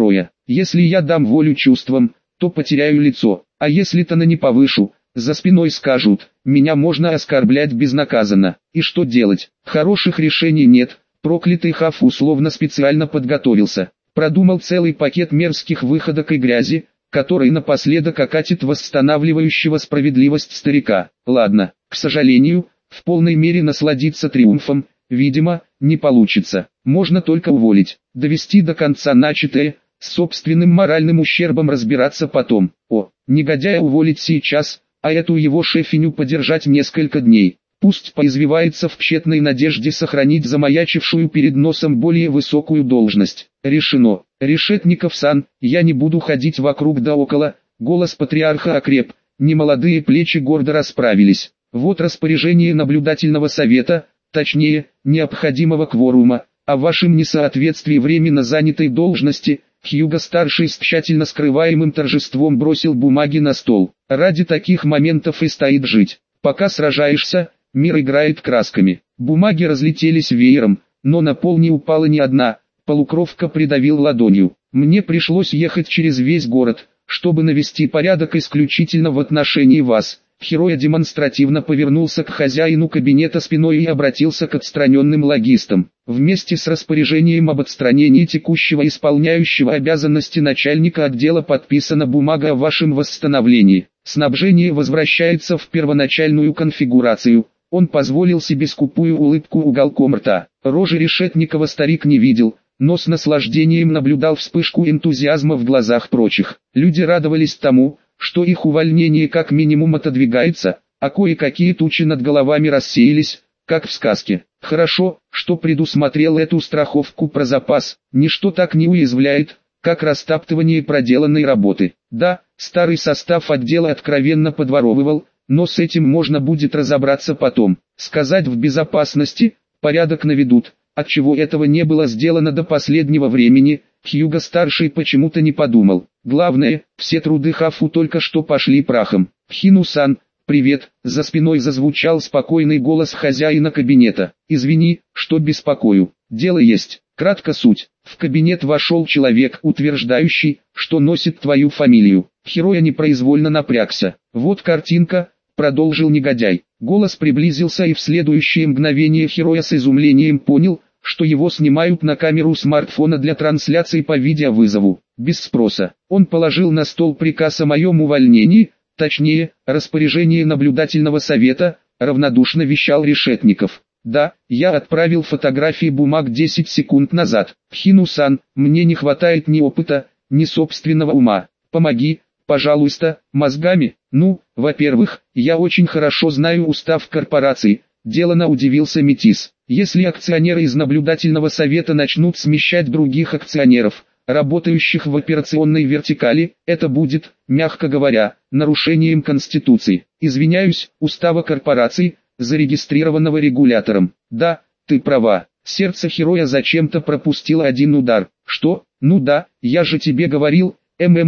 Если я дам волю чувствам, то потеряю лицо, а если тона не повышу, за спиной скажут, меня можно оскорблять безнаказанно. И что делать? Хороших решений нет, проклятый Хаф условно специально подготовился. Продумал целый пакет мерзких выходок и грязи, который напоследок окатит восстанавливающего справедливость старика. Ладно, к сожалению, в полной мере насладиться триумфом, видимо, не получится. Можно только уволить, довести до конца начатое, с собственным моральным ущербом разбираться потом. Негодяя уволить сейчас, а эту его шефиню подержать несколько дней. Пусть поизвивается в тщетной надежде сохранить замаячившую перед носом более высокую должность. Решено. Решетников-сан, я не буду ходить вокруг да около. Голос патриарха окреп, немолодые плечи гордо расправились. Вот распоряжение наблюдательного совета, точнее, необходимого кворума, о вашем несоответствии временно занятой должности. Хьюго-старший с тщательно скрываемым торжеством бросил бумаги на стол. Ради таких моментов и стоит жить. Пока сражаешься, мир играет красками. Бумаги разлетелись веером, но на пол не упала ни одна. Полукровка придавил ладонью. Мне пришлось ехать через весь город, чтобы навести порядок исключительно в отношении вас. Хироя демонстративно повернулся к хозяину кабинета спиной и обратился к отстраненным логистам. Вместе с распоряжением об отстранении текущего исполняющего обязанности начальника отдела подписана бумага о вашем восстановлении. Снабжение возвращается в первоначальную конфигурацию. Он позволил себе скупую улыбку уголком рта. Рожи Решетникова старик не видел, но с наслаждением наблюдал вспышку энтузиазма в глазах прочих. Люди радовались тому, что их увольнение как минимум отодвигается, а кое-какие тучи над головами рассеялись, как в сказке. Хорошо, что предусмотрел эту страховку про запас, ничто так не уязвляет, как растаптывание проделанной работы. Да, старый состав отдела откровенно подворовывал, но с этим можно будет разобраться потом. Сказать в безопасности, порядок наведут, отчего этого не было сделано до последнего времени, Хьюго-старший почему-то не подумал. Главное, все труды Хафу только что пошли прахом. Хину-сан, привет, за спиной зазвучал спокойный голос хозяина кабинета. Извини, что беспокою, дело есть. Кратко суть. В кабинет вошел человек, утверждающий, что носит твою фамилию. Хироя непроизвольно напрягся. Вот картинка, продолжил негодяй. Голос приблизился, и в следующее мгновение Хироя с изумлением понял, что его снимают на камеру смартфона для трансляции по видеовызову. Без спроса. Он положил на стол приказ о моем увольнении, точнее, распоряжение наблюдательного совета, равнодушно вещал Решетников. Да, я отправил фотографии бумаг 10 секунд назад. Хину-сан, мне не хватает ни опыта, ни собственного ума. Помоги, пожалуйста, мозгами. Ну, во-первых, я очень хорошо знаю устав корпорации. Делано удивился Метис. Если акционеры из наблюдательного совета начнут смещать других акционеров, работающих в операционной вертикали, это будет, мягко говоря, нарушением Конституции. Извиняюсь, устава корпорации, зарегистрированного регулятором. Да, ты права. Сердце Хироя зачем-то пропустило один удар. Что? Ну да, я же тебе говорил,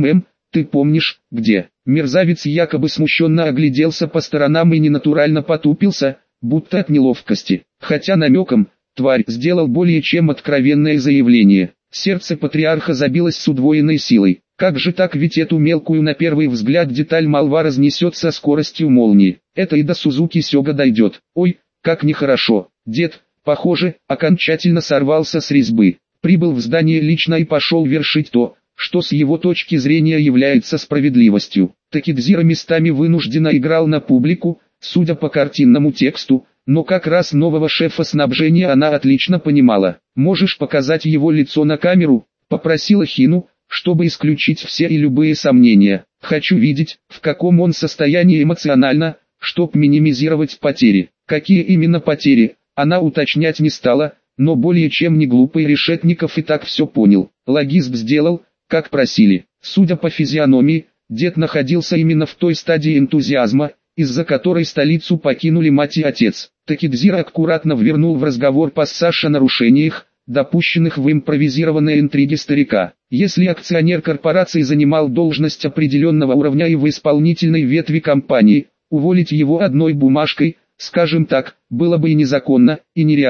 ты помнишь, где? Мерзавец якобы смущенно огляделся по сторонам и ненатурально потупился, будто от неловкости. Хотя намеком, тварь сделал более чем откровенное заявление. Сердце патриарха забилось с удвоенной силой. Как же так, ведь эту мелкую на первый взгляд деталь молва разнесет со скоростью молнии. Это и до Сузуки Сёга дойдет. Ой, как нехорошо. Дед, похоже, окончательно сорвался с резьбы. Прибыл в здание лично и пошел вершить то, что с его точки зрения является справедливостью. Такидзира местами вынужденно играл на публику, судя по картинному тексту, но как раз нового шефа снабжения она отлично понимала. «Можешь показать его лицо на камеру?» – попросила Хину, чтобы исключить все и любые сомнения. «Хочу видеть, в каком он состоянии эмоционально, чтоб минимизировать потери». Какие именно потери, она уточнять не стала, но более чем не глупый Решетников и так все понял. Логист сделал, как просили. Судя по физиономии, дед находился именно в той стадии энтузиазма, из-за которой столицу покинули мать и отец. Такидзира аккуратно ввернул в разговор пассаж о нарушениях, допущенных в импровизированной интриге старика. Если акционер корпорации занимал должность определенного уровня и в исполнительной ветви компании, уволить его одной бумажкой, скажем так, было бы и незаконно, и нереально.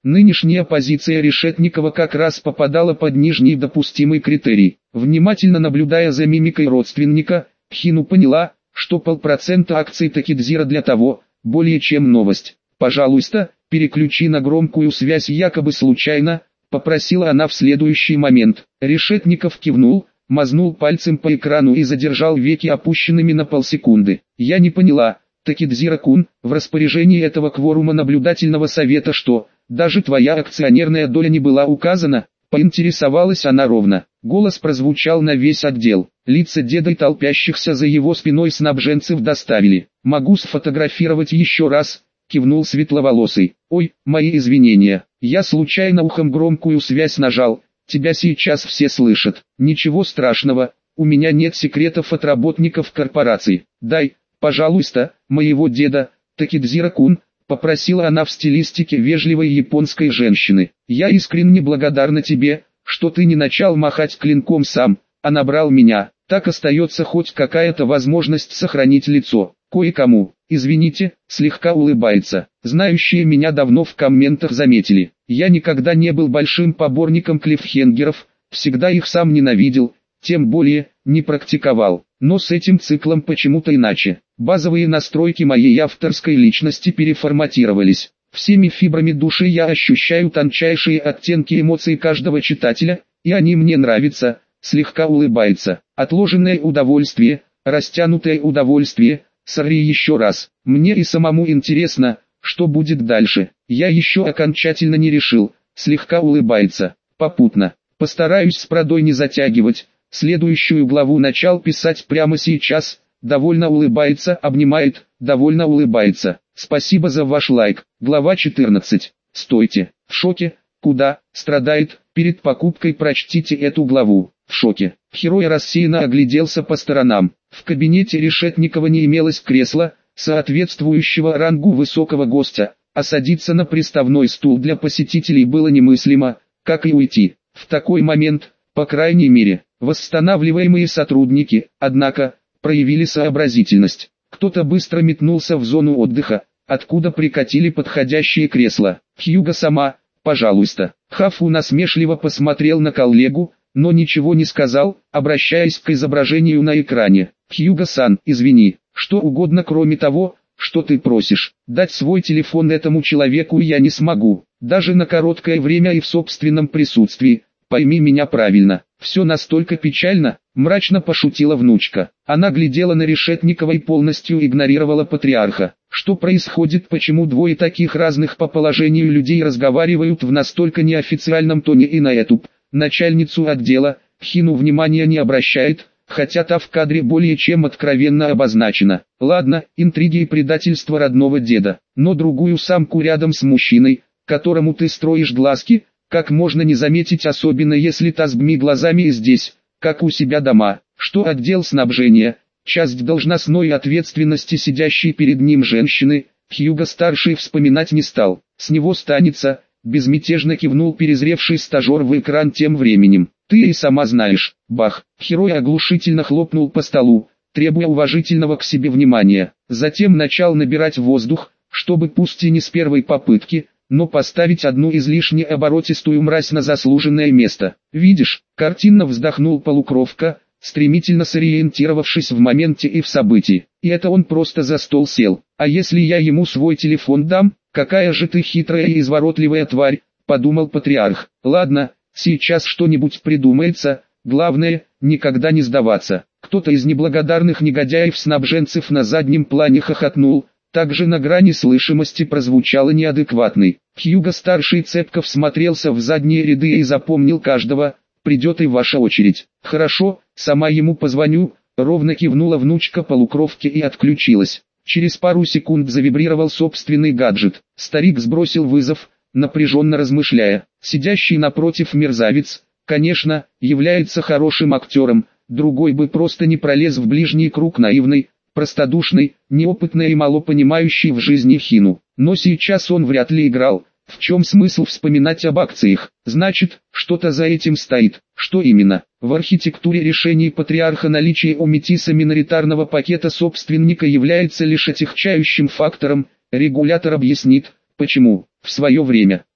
Нынешняя позиция Решетникова как раз попадала под нижний допустимый критерий. Внимательно наблюдая за мимикой родственника, Хину поняла, что 0,5% акций Такидзира для того, более чем новость. «Пожалуйста, переключи на громкую связь якобы случайно», — попросила она в следующий момент. Решетников кивнул, мазнул пальцем по экрану и задержал веки опущенными на полсекунды. «Я не поняла, Такидзира-кун, в распоряжении этого кворума наблюдательного совета что, даже твоя акционерная доля не была указана?» — поинтересовалась она ровно. Голос прозвучал на весь отдел. Лица деда и толпящихся за его спиной снабженцев доставили. «Могу сфотографировать еще раз», — кивнул светловолосый. «Ой, мои извинения, я случайно ухом громкую связь нажал, тебя сейчас все слышат». «Ничего страшного, у меня нет секретов от работников корпорации. Дай, пожалуйста, моего деда, Такидзира-кун», — попросила она в стилистике вежливой японской женщины. «Я искренне благодарна тебе, что ты не начал махать клинком сам, а набрал меня. Так остается хоть какая-то возможность сохранить лицо. Кое-кому, извините», слегка улыбается. Знающие меня давно в комментах заметили. Я никогда не был большим поборником клиффхенгеров, всегда их сам ненавидел, тем более, не практиковал. Но с этим циклом почему-то иначе. Базовые настройки моей авторской личности переформатировались. Всеми фибрами души я ощущаю тончайшие оттенки эмоций каждого читателя, и они мне нравятся, слегка улыбается. Отложенное удовольствие, растянутое удовольствие, сори еще раз. Мне и самому интересно, что будет дальше. Я еще окончательно не решил, слегка улыбается. Попутно. Постараюсь с продой не затягивать. Следующую главу начал писать прямо сейчас. Довольно улыбается, обнимает, довольно улыбается. Спасибо за ваш лайк. Глава 14. Стойте. В шоке. Куда? Страдает. Перед покупкой прочтите эту главу. В шоке. Херой рассеянно огляделся по сторонам. В кабинете Решетникова не имелось кресла, соответствующего рангу высокого гостя, а садиться на приставной стул для посетителей было немыслимо, как и уйти. В такой момент, по крайней мере, восстанавливаемые сотрудники, однако, проявили сообразительность. Кто-то быстро метнулся в зону отдыха, откуда прикатили подходящие кресла. «Хьюго сама, пожалуйста». Хафу насмешливо посмотрел на коллегу, но ничего не сказал, обращаясь к изображению на экране. «Хьюго-сан, извини, что угодно кроме того, что ты просишь. Дать свой телефон этому человеку я не смогу, даже на короткое время и в собственном присутствии. Пойми меня правильно, все настолько печально», — мрачно пошутила внучка. Она глядела на Решетникова и полностью игнорировала патриарха. Что происходит, почему двое таких разных по положению людей разговаривают в настолько неофициальном тоне, и на эту начальницу отдела Хину внимания не обращает, хотя та в кадре более чем откровенно обозначена. Ладно, интриги и предательство родного деда, но другую самку рядом с мужчиной, которому ты строишь глазки, как можно не заметить, особенно если та с бми глазами и здесь, как у себя дома. Что отдел снабжения, часть должностной ответственности сидящей перед ним женщины, Хьюго-старший вспоминать не стал. С него станется, безмятежно кивнул перезревший стажер в экран тем временем. Ты и сама знаешь. Бах. Херой оглушительно хлопнул по столу, требуя уважительного к себе внимания. Затем начал набирать воздух, чтобы пусть и не с первой попытки, но поставить одну излишне оборотистую мразь на заслуженное место. «Видишь», — картинно вздохнул полукровка, стремительно сориентировавшись в моменте и в событии. «И это он просто за стол сел. А если я ему свой телефон дам, какая же ты хитрая и изворотливая тварь», — подумал патриарх. «Ладно, сейчас что-нибудь придумается, главное, никогда не сдаваться». Кто-то из неблагодарных негодяев-снабженцев на заднем плане хохотнул. Также на грани слышимости прозвучало неадекватный. Хьюго-старший цепко всмотрелся в задние ряды и запомнил каждого. «Придет и ваша очередь». «Хорошо, сама ему позвоню», — ровно кивнула внучка полукровки и отключилась. Через пару секунд завибрировал собственный гаджет. Старик сбросил вызов, напряженно размышляя. Сидящий напротив мерзавец, конечно, является хорошим актером, другой бы просто не пролез в ближний круг наивной, простодушный, неопытный и мало понимающий в жизни Хину. Но сейчас он вряд ли играл. В чем смысл вспоминать об акциях? Значит, что-то за этим стоит. Что именно? В архитектуре решений патриарха наличие у метиса миноритарного пакета собственника является лишь отягчающим фактором. Регулятор объяснит, почему. В свое время,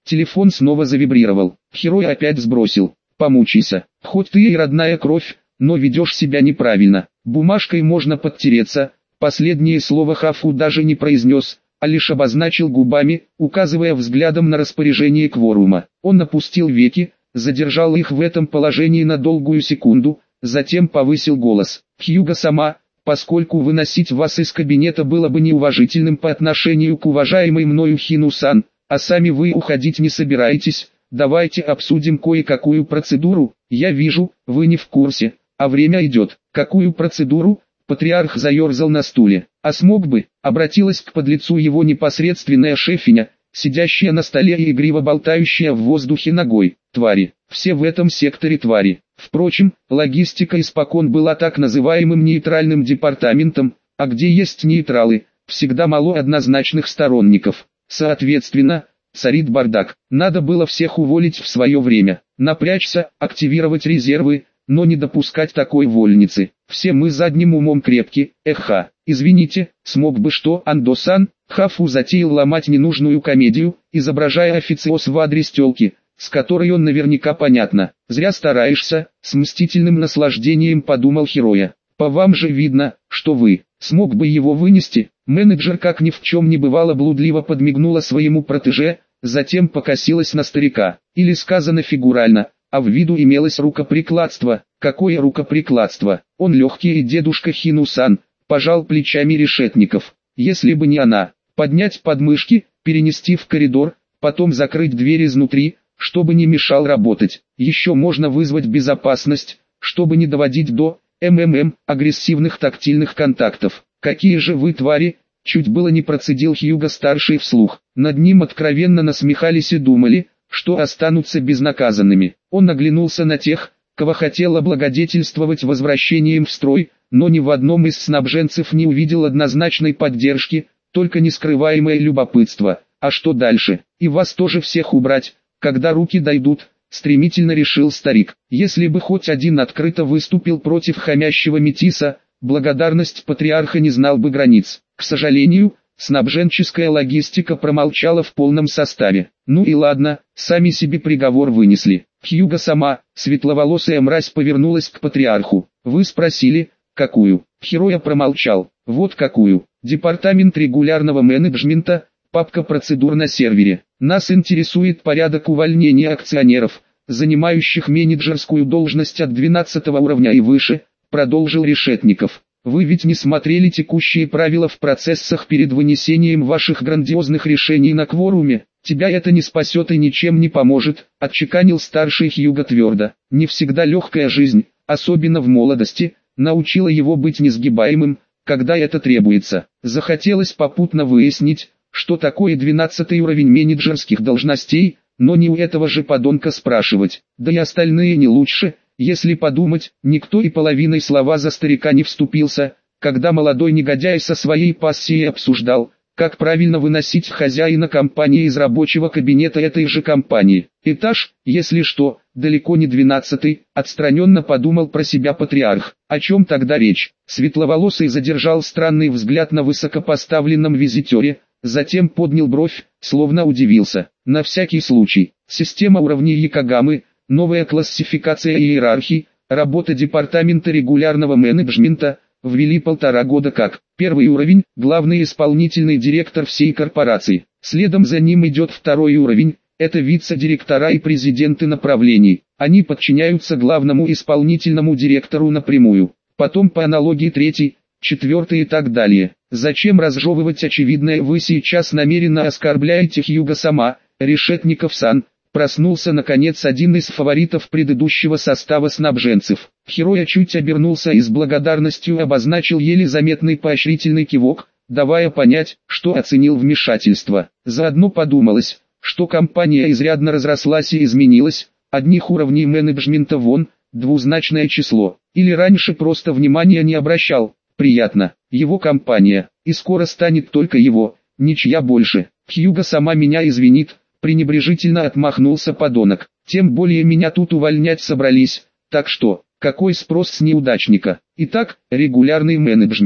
Телефон снова завибрировал. Хирой опять сбросил. Помучайся. Хоть ты и родная кровь, но ведешь себя неправильно. Бумажкой можно подтереться. Последнее слово Хафу даже не произнес, а лишь обозначил губами, указывая взглядом на распоряжение кворума. Он опустил веки, задержал их в этом положении на долгую секунду, затем повысил голос. «Хьюго-сама, поскольку выносить вас из кабинета было бы неуважительным по отношению к уважаемой мною Хину-сан, а сами вы уходить не собираетесь, давайте обсудим кое-какую процедуру. Я вижу, вы не в курсе, а время идет. Какую процедуру?» Патриарх заерзал на стуле. «А смог бы?» Обратилась к подлецу его непосредственная шефиня, сидящая на столе и игриво болтающая в воздухе ногой. «Твари. Все в этом секторе твари». Впрочем, логистика испокон была так называемым нейтральным департаментом, а где есть нейтралы, всегда мало однозначных сторонников. Соответственно, царит бардак. Надо было всех уволить в свое время, напрячься, активировать резервы, но не допускать такой вольницы. Все мы задним умом крепки. Эха, извините, смог бы что, Андо-сан? Хафу затеял ломать ненужную комедию, изображая официоз в адрес тёлки, с которой он наверняка понятно. Зря стараешься, с мстительным наслаждением подумал Хироя. По вам же видно, что вы. Смог бы его вынести? Менеджер как ни в чем не бывало блудливо подмигнула своему протеже, затем покосилась на старика. Или сказано фигурально, а в виду имелось рукоприкладство. Какое рукоприкладство? Он легкий и дедушка Хину-сан, пожал плечами Решетников. Если бы не она, поднять подмышки, перенести в коридор, потом закрыть дверь изнутри, чтобы не мешал работать. Еще можно вызвать безопасность, чтобы не доводить до агрессивных тактильных контактов. Какие же вы твари, чуть было не процедил Хьюго-старший вслух. Над ним откровенно насмехались и думали, что останутся безнаказанными. Он оглянулся на тех, кого хотел облагодетельствовать возвращением в строй, но ни в одном из снабженцев не увидел однозначной поддержки, только нескрываемое любопытство. А что дальше? И вас тоже всех убрать, когда руки дойдут, стремительно решил старик. Если бы хоть один открыто выступил против хамящего метиса, благодарность патриарха не знал бы границ. К сожалению, снабженческая логистика промолчала в полном составе. Ну и ладно, сами себе приговор вынесли. Хьюго-сама, светловолосая мразь, повернулась к патриарху. Вы спросили, какую? Хироя промолчал. Вот какую. Департамент регулярного менеджмента, папка процедур на сервере. Нас интересует порядок увольнения акционеров, занимающих менеджерскую должность от 12 уровня и выше, продолжил Решетников. Вы ведь не смотрели текущие правила в процессах перед вынесением ваших грандиозных решений на кворуме? Тебя это не спасет и ничем не поможет, отчеканил старший Хьюго твердо. Не всегда легкая жизнь, особенно в молодости, научила его быть несгибаемым, когда это требуется. Захотелось попутно выяснить, что такое 12 уровень менеджерских должностей, но не у этого же подонка спрашивать. Да и остальные не лучше. Если подумать, никто и половиной слова за старика не вступился, когда молодой негодяй со своей пассией обсуждал, как правильно выносить хозяина компании из рабочего кабинета этой же компании. Этаж, если что, далеко не 12-й, отстраненно подумал про себя патриарх. О чем тогда речь? Светловолосый задержал странный взгляд на высокопоставленном визитере, затем поднял бровь, словно удивился. На всякий случай, система уровней Якогамы, новая классификация и иерархии, работа департамента регулярного менеджмента, ввели 1,5 года как. Первый уровень – главный исполнительный директор всей корпорации. Следом за ним идет второй уровень – это вице-директора и президенты направлений. Они подчиняются главному исполнительному директору напрямую. Потом по аналогии третий, четвертый и так далее. Зачем разжевывать очевидное? Вы сейчас намеренно оскорбляете Хьюго-сама, Решетников-сан. Проснулся наконец один из фаворитов предыдущего состава снабженцев. Хироя чуть обернулся и с благодарностью обозначил еле заметный поощрительный кивок, давая понять, что оценил вмешательство. Заодно подумалось, что компания изрядно разрослась и изменилась, одних уровней менеджмента вон, двузначное число, или раньше просто внимания не обращал. Приятно, его компания, и скоро станет только его, ничья больше. Хьюго-сама меня извинит. Пренебрежительно отмахнулся подонок. Тем более меня тут увольнять собрались, так что, какой спрос с неудачника? Итак, регулярный менеджмент.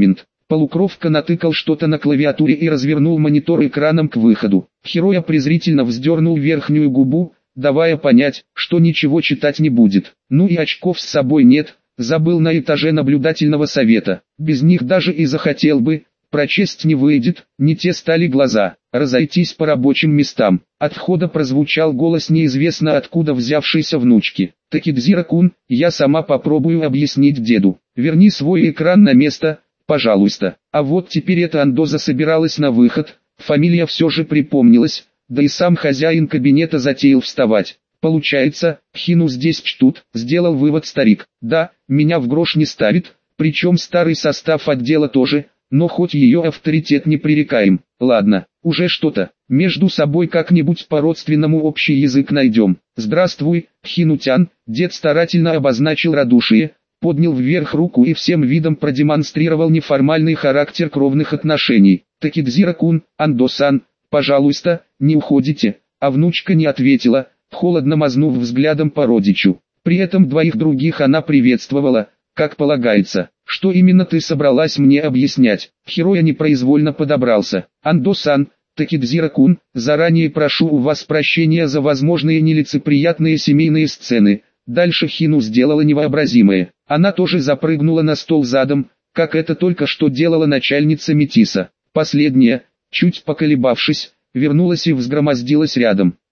Полукровка натыкал что-то на клавиатуре и развернул монитор экраном к выходу. Хироя презрительно вздернул верхнюю губу, давая понять, что ничего читать не будет. Ну и очков с собой нет, забыл на этаже наблюдательного совета. Без них даже и захотел бы, прочесть не выйдет, не те стали глаза. Разойтись по рабочим местам. От входа прозвучал голос неизвестно откуда взявшейся внучки. Такидзира-кун, я сама попробую объяснить деду. Верни свой экран на место, пожалуйста. А вот теперь эта Андоза собиралась на выход, фамилия все же припомнилась, да и сам хозяин кабинета затеял вставать. Получается, Хину здесь чтут, сделал вывод старик. Да, меня в грош не ставит, причем старый состав отдела тоже, но хоть ее авторитет непререкаем. Ладно, уже что-то, между собой как-нибудь по-родственному общий язык найдем. Здравствуй, Хинутян, дед старательно обозначил радушие, поднял вверх руку и всем видом продемонстрировал неформальный характер кровных отношений. Такидзира-кун, Андо-сан, пожалуйста, не уходите, а внучка не ответила, холодно мазнув взглядом по родичу. При этом двоих других она приветствовала, как полагается. Что именно ты собралась мне объяснять? Хироя непроизвольно подобрался. Андо-сан, Такидзира-кун, заранее прошу у вас прощения за возможные нелицеприятные семейные сцены. Дальше Хину сделала невообразимое. Она тоже запрыгнула на стол задом, как это только что делала начальница Метиса. Последняя, чуть поколебавшись, вернулась и взгромоздилась рядом.